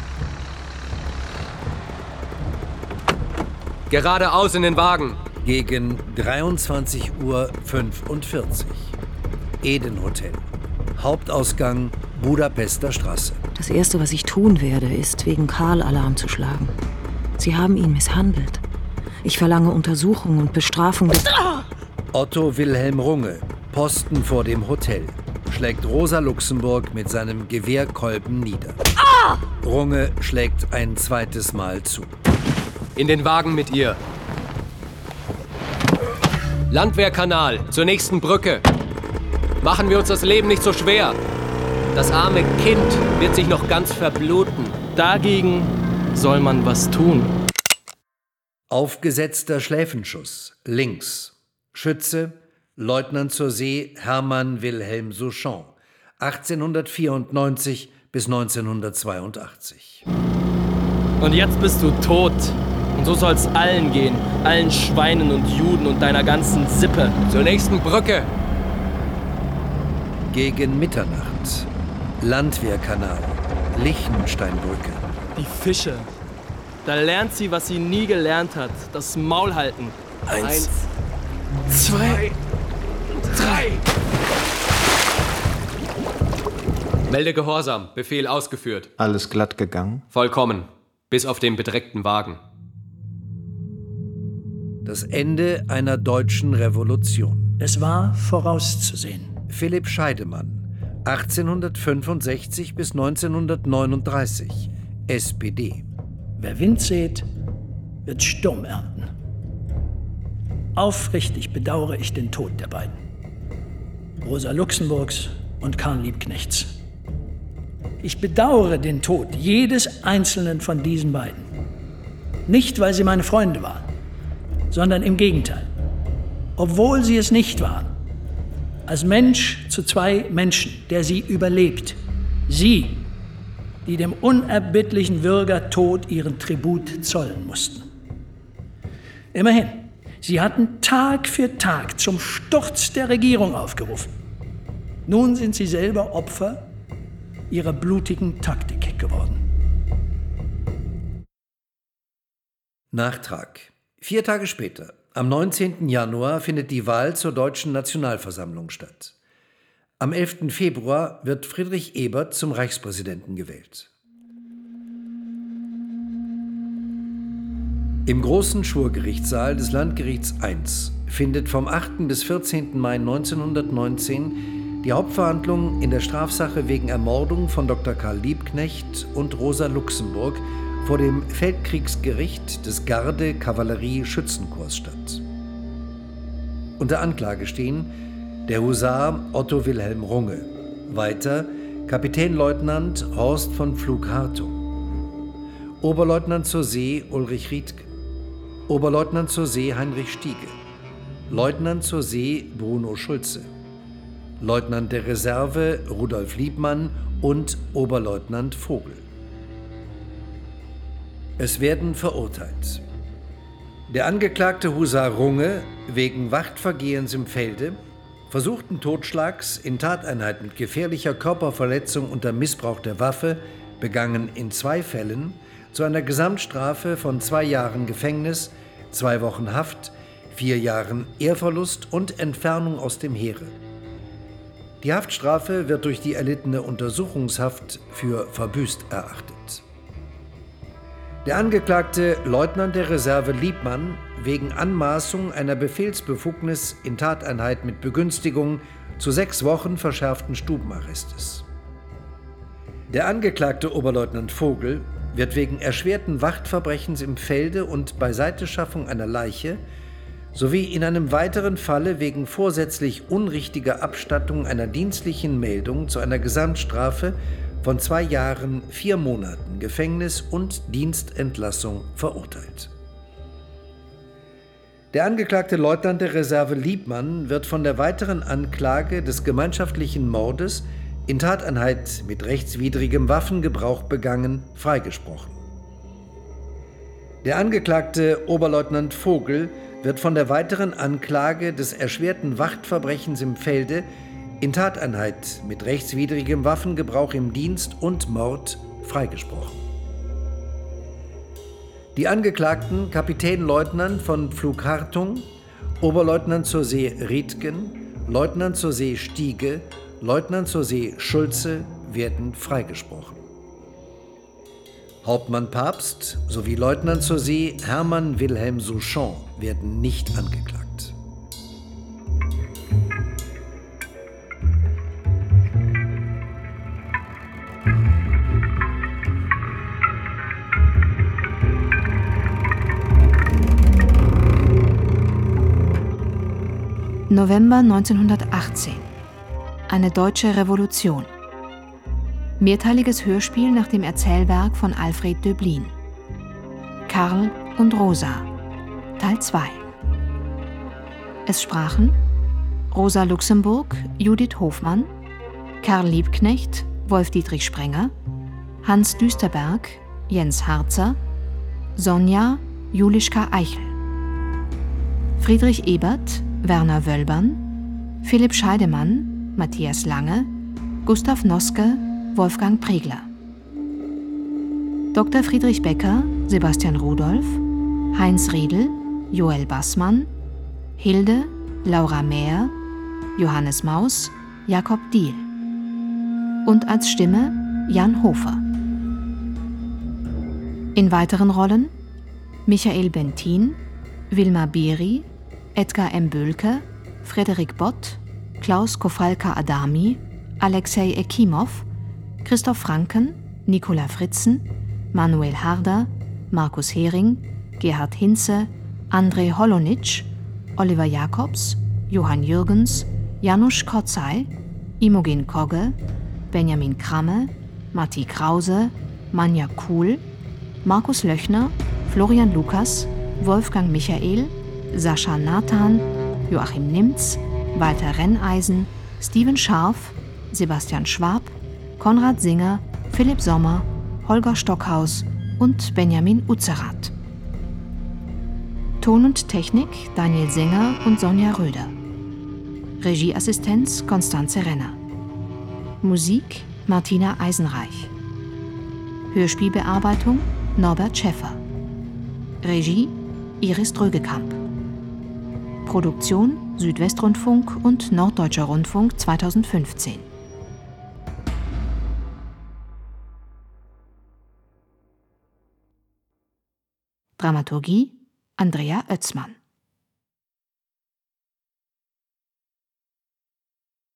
Speaker 3: Geradeaus in den Wagen.
Speaker 2: Gegen dreiundzwanzig Uhr fünfundvierzig. Eden Hotel. Hauptausgang Budapester Straße.
Speaker 6: Das Erste, was ich tun werde, ist, wegen Karl Alarm zu schlagen. Sie haben ihn misshandelt. Ich verlange Untersuchung und Bestrafung des...
Speaker 2: Otto Wilhelm Runge, Posten vor dem Hotel, schlägt Rosa Luxemburg mit seinem Gewehrkolben nieder. Runge schlägt ein zweites Mal zu.
Speaker 3: In den Wagen mit ihr. Landwehrkanal, zur nächsten Brücke. Machen wir uns das Leben nicht so schwer. Das arme Kind wird sich noch ganz verbluten.
Speaker 24: Dagegen soll man was tun.
Speaker 2: Aufgesetzter Schläfenschuss, links. Schütze, Leutnant zur See Hermann Wilhelm Souchon, achtzehnhundertvierundneunzig bis neunzehnhundertzweiundachtzig.
Speaker 24: Und jetzt bist du tot. Und so soll's allen gehen. Allen Schweinen und Juden und deiner ganzen Sippe.
Speaker 3: Zur nächsten Brücke.
Speaker 2: Gegen Mitternacht. Landwehrkanal. Lichtensteinbrücke.
Speaker 24: Die Fische. Da lernt sie, was sie nie gelernt hat. Das Maul halten.
Speaker 3: Eins.
Speaker 24: Eins
Speaker 3: zwei. Drei. Melde Gehorsam. Befehl ausgeführt.
Speaker 12: Alles glatt gegangen?
Speaker 3: Vollkommen. Bis auf den bedreckten Wagen.
Speaker 2: Das Ende einer deutschen Revolution.
Speaker 4: Es war vorauszusehen.
Speaker 2: Philipp Scheidemann, achtzehnhundertfünfundsechzig bis neunzehnhundertneununddreißig, S P D.
Speaker 4: Wer Wind sät, wird Sturm ernten. Aufrichtig bedauere ich den Tod der beiden. Rosa Luxemburgs und Karl Liebknechts. Ich bedauere den Tod jedes einzelnen von diesen beiden. Nicht, weil sie meine Freunde waren, sondern im Gegenteil. Obwohl sie es nicht waren. Als Mensch zu zwei Menschen, der sie überlebt. Sie, die dem unerbittlichen Würgertod ihren Tribut zollen mussten. Immerhin, sie hatten Tag für Tag zum Sturz der Regierung aufgerufen. Nun sind sie selber Opfer ihrer blutigen Taktik geworden.
Speaker 2: Nachtrag. Vier Tage später, am neunzehnten Januar, findet die Wahl zur Deutschen Nationalversammlung statt. Am elften Februar wird Friedrich Ebert zum Reichspräsidenten gewählt. Im großen Schwurgerichtssaal des Landgerichts eins findet vom achten bis vierzehnten Mai neunzehnhundertneunzehn die Hauptverhandlung in der Strafsache wegen Ermordung von Doktor Karl Liebknecht und Rosa Luxemburg vor dem Feldkriegsgericht des Garde-Kavallerie-Schützenkorps statt. Unter Anklage stehen der Husar Otto Wilhelm Runge, weiter Kapitänleutnant Horst von Pflug-Hartung, Oberleutnant zur See Ulrich Riedke, Oberleutnant zur See Heinrich Stiege, Leutnant zur See Bruno Schulze, Leutnant der Reserve Rudolf Liebmann und Oberleutnant Vogel. Es werden verurteilt: der Angeklagte Husar Runge wegen Wachtvergehens im Felde, versuchten Totschlags in Tateinheit mit gefährlicher Körperverletzung unter Missbrauch der Waffe, begangen in zwei Fällen, zu einer Gesamtstrafe von zwei Jahren Gefängnis, zwei Wochen Haft, vier Jahren Ehrverlust und Entfernung aus dem Heere. Die Haftstrafe wird durch die erlittene Untersuchungshaft für verbüßt erachtet. Der Angeklagte Leutnant der Reserve Liebmann wegen Anmaßung einer Befehlsbefugnis in Tateinheit mit Begünstigung zu sechs Wochen verschärften Stubenarrestes. Der Angeklagte Oberleutnant Vogel wird wegen erschwerten Wachtverbrechens im Felde und Beiseiteschaffung einer Leiche sowie in einem weiteren Falle wegen vorsätzlich unrichtiger Abstattung einer dienstlichen Meldung zu einer Gesamtstrafe von zwei Jahren, vier Monaten Gefängnis und Dienstentlassung verurteilt. Der angeklagte Leutnant der Reserve Liebmann wird von der weiteren Anklage des gemeinschaftlichen Mordes in Tateinheit mit rechtswidrigem Waffengebrauch begangen, freigesprochen. Der Angeklagte Oberleutnant Vogel wird von der weiteren Anklage des erschwerten Wachtverbrechens im Felde in Tateinheit mit rechtswidrigem Waffengebrauch im Dienst und Mord freigesprochen. Die Angeklagten Kapitänleutnant von Pflug Hartung, Oberleutnant zur See Riedgen, Leutnant zur See Stiege, Leutnant zur See Schulze werden freigesprochen. Hauptmann Papst sowie Leutnant zur See Hermann Wilhelm Souchon werden nicht angeklagt.
Speaker 7: November neunzehnhundertachtzehn. Eine deutsche Revolution. Mehrteiliges Hörspiel nach dem Erzählwerk von Alfred Döblin. Karl und Rosa, Teil zwei. Es sprachen Rosa Luxemburg, Judith Hofmann, Karl Liebknecht, Wolf-Dietrich Sprenger, Hans Düsterberg, Jens Harzer, Sonja, Julischka Eichel, Friedrich Ebert, Werner Wölbern, Philipp Scheidemann, Matthias Lange, Gustav Noske, Wolfgang Pregler. Doktor Friedrich Becker, Sebastian Rudolph, Heinz Riedel, Joel Bassmann, Hilde, Laura Mehr, Johannes Maus, Jakob Diehl. Und als Stimme Jan Hofer. In weiteren Rollen Michael Bentin, Wilma Beri, Edgar M. Böhlke, Frederik Bott, Klaus Kofalka-Adami, Alexei Ekimov, Christoph Franken, Nicola Fritzen, Manuel Harder, Markus Hering, Gerhard Hinze, André Holonitsch, Oliver Jacobs, Johann Jürgens, Janusz Kotzay, Imogen Kogge, Benjamin Kramme, Matti Krause, Manja Kuhl, Markus Löchner, Florian Lukas, Wolfgang Michael, Sascha Nathan, Joachim Nimz, Walter Renneisen, Steven Scharf, Sebastian Schwab, Konrad Singer, Philipp Sommer, Holger Stockhaus und Benjamin Utzerath. Ton und Technik Daniel Singer und Sonja Röder. Regieassistenz Konstanze Renner. Musik Martina Eisenreich. Hörspielbearbeitung Norbert Schäffer. Regie Iris Drögekamp. Produktion Südwestrundfunk und Norddeutscher Rundfunk zweitausendfünfzehn. Dramaturgie Andrea Oetzmann.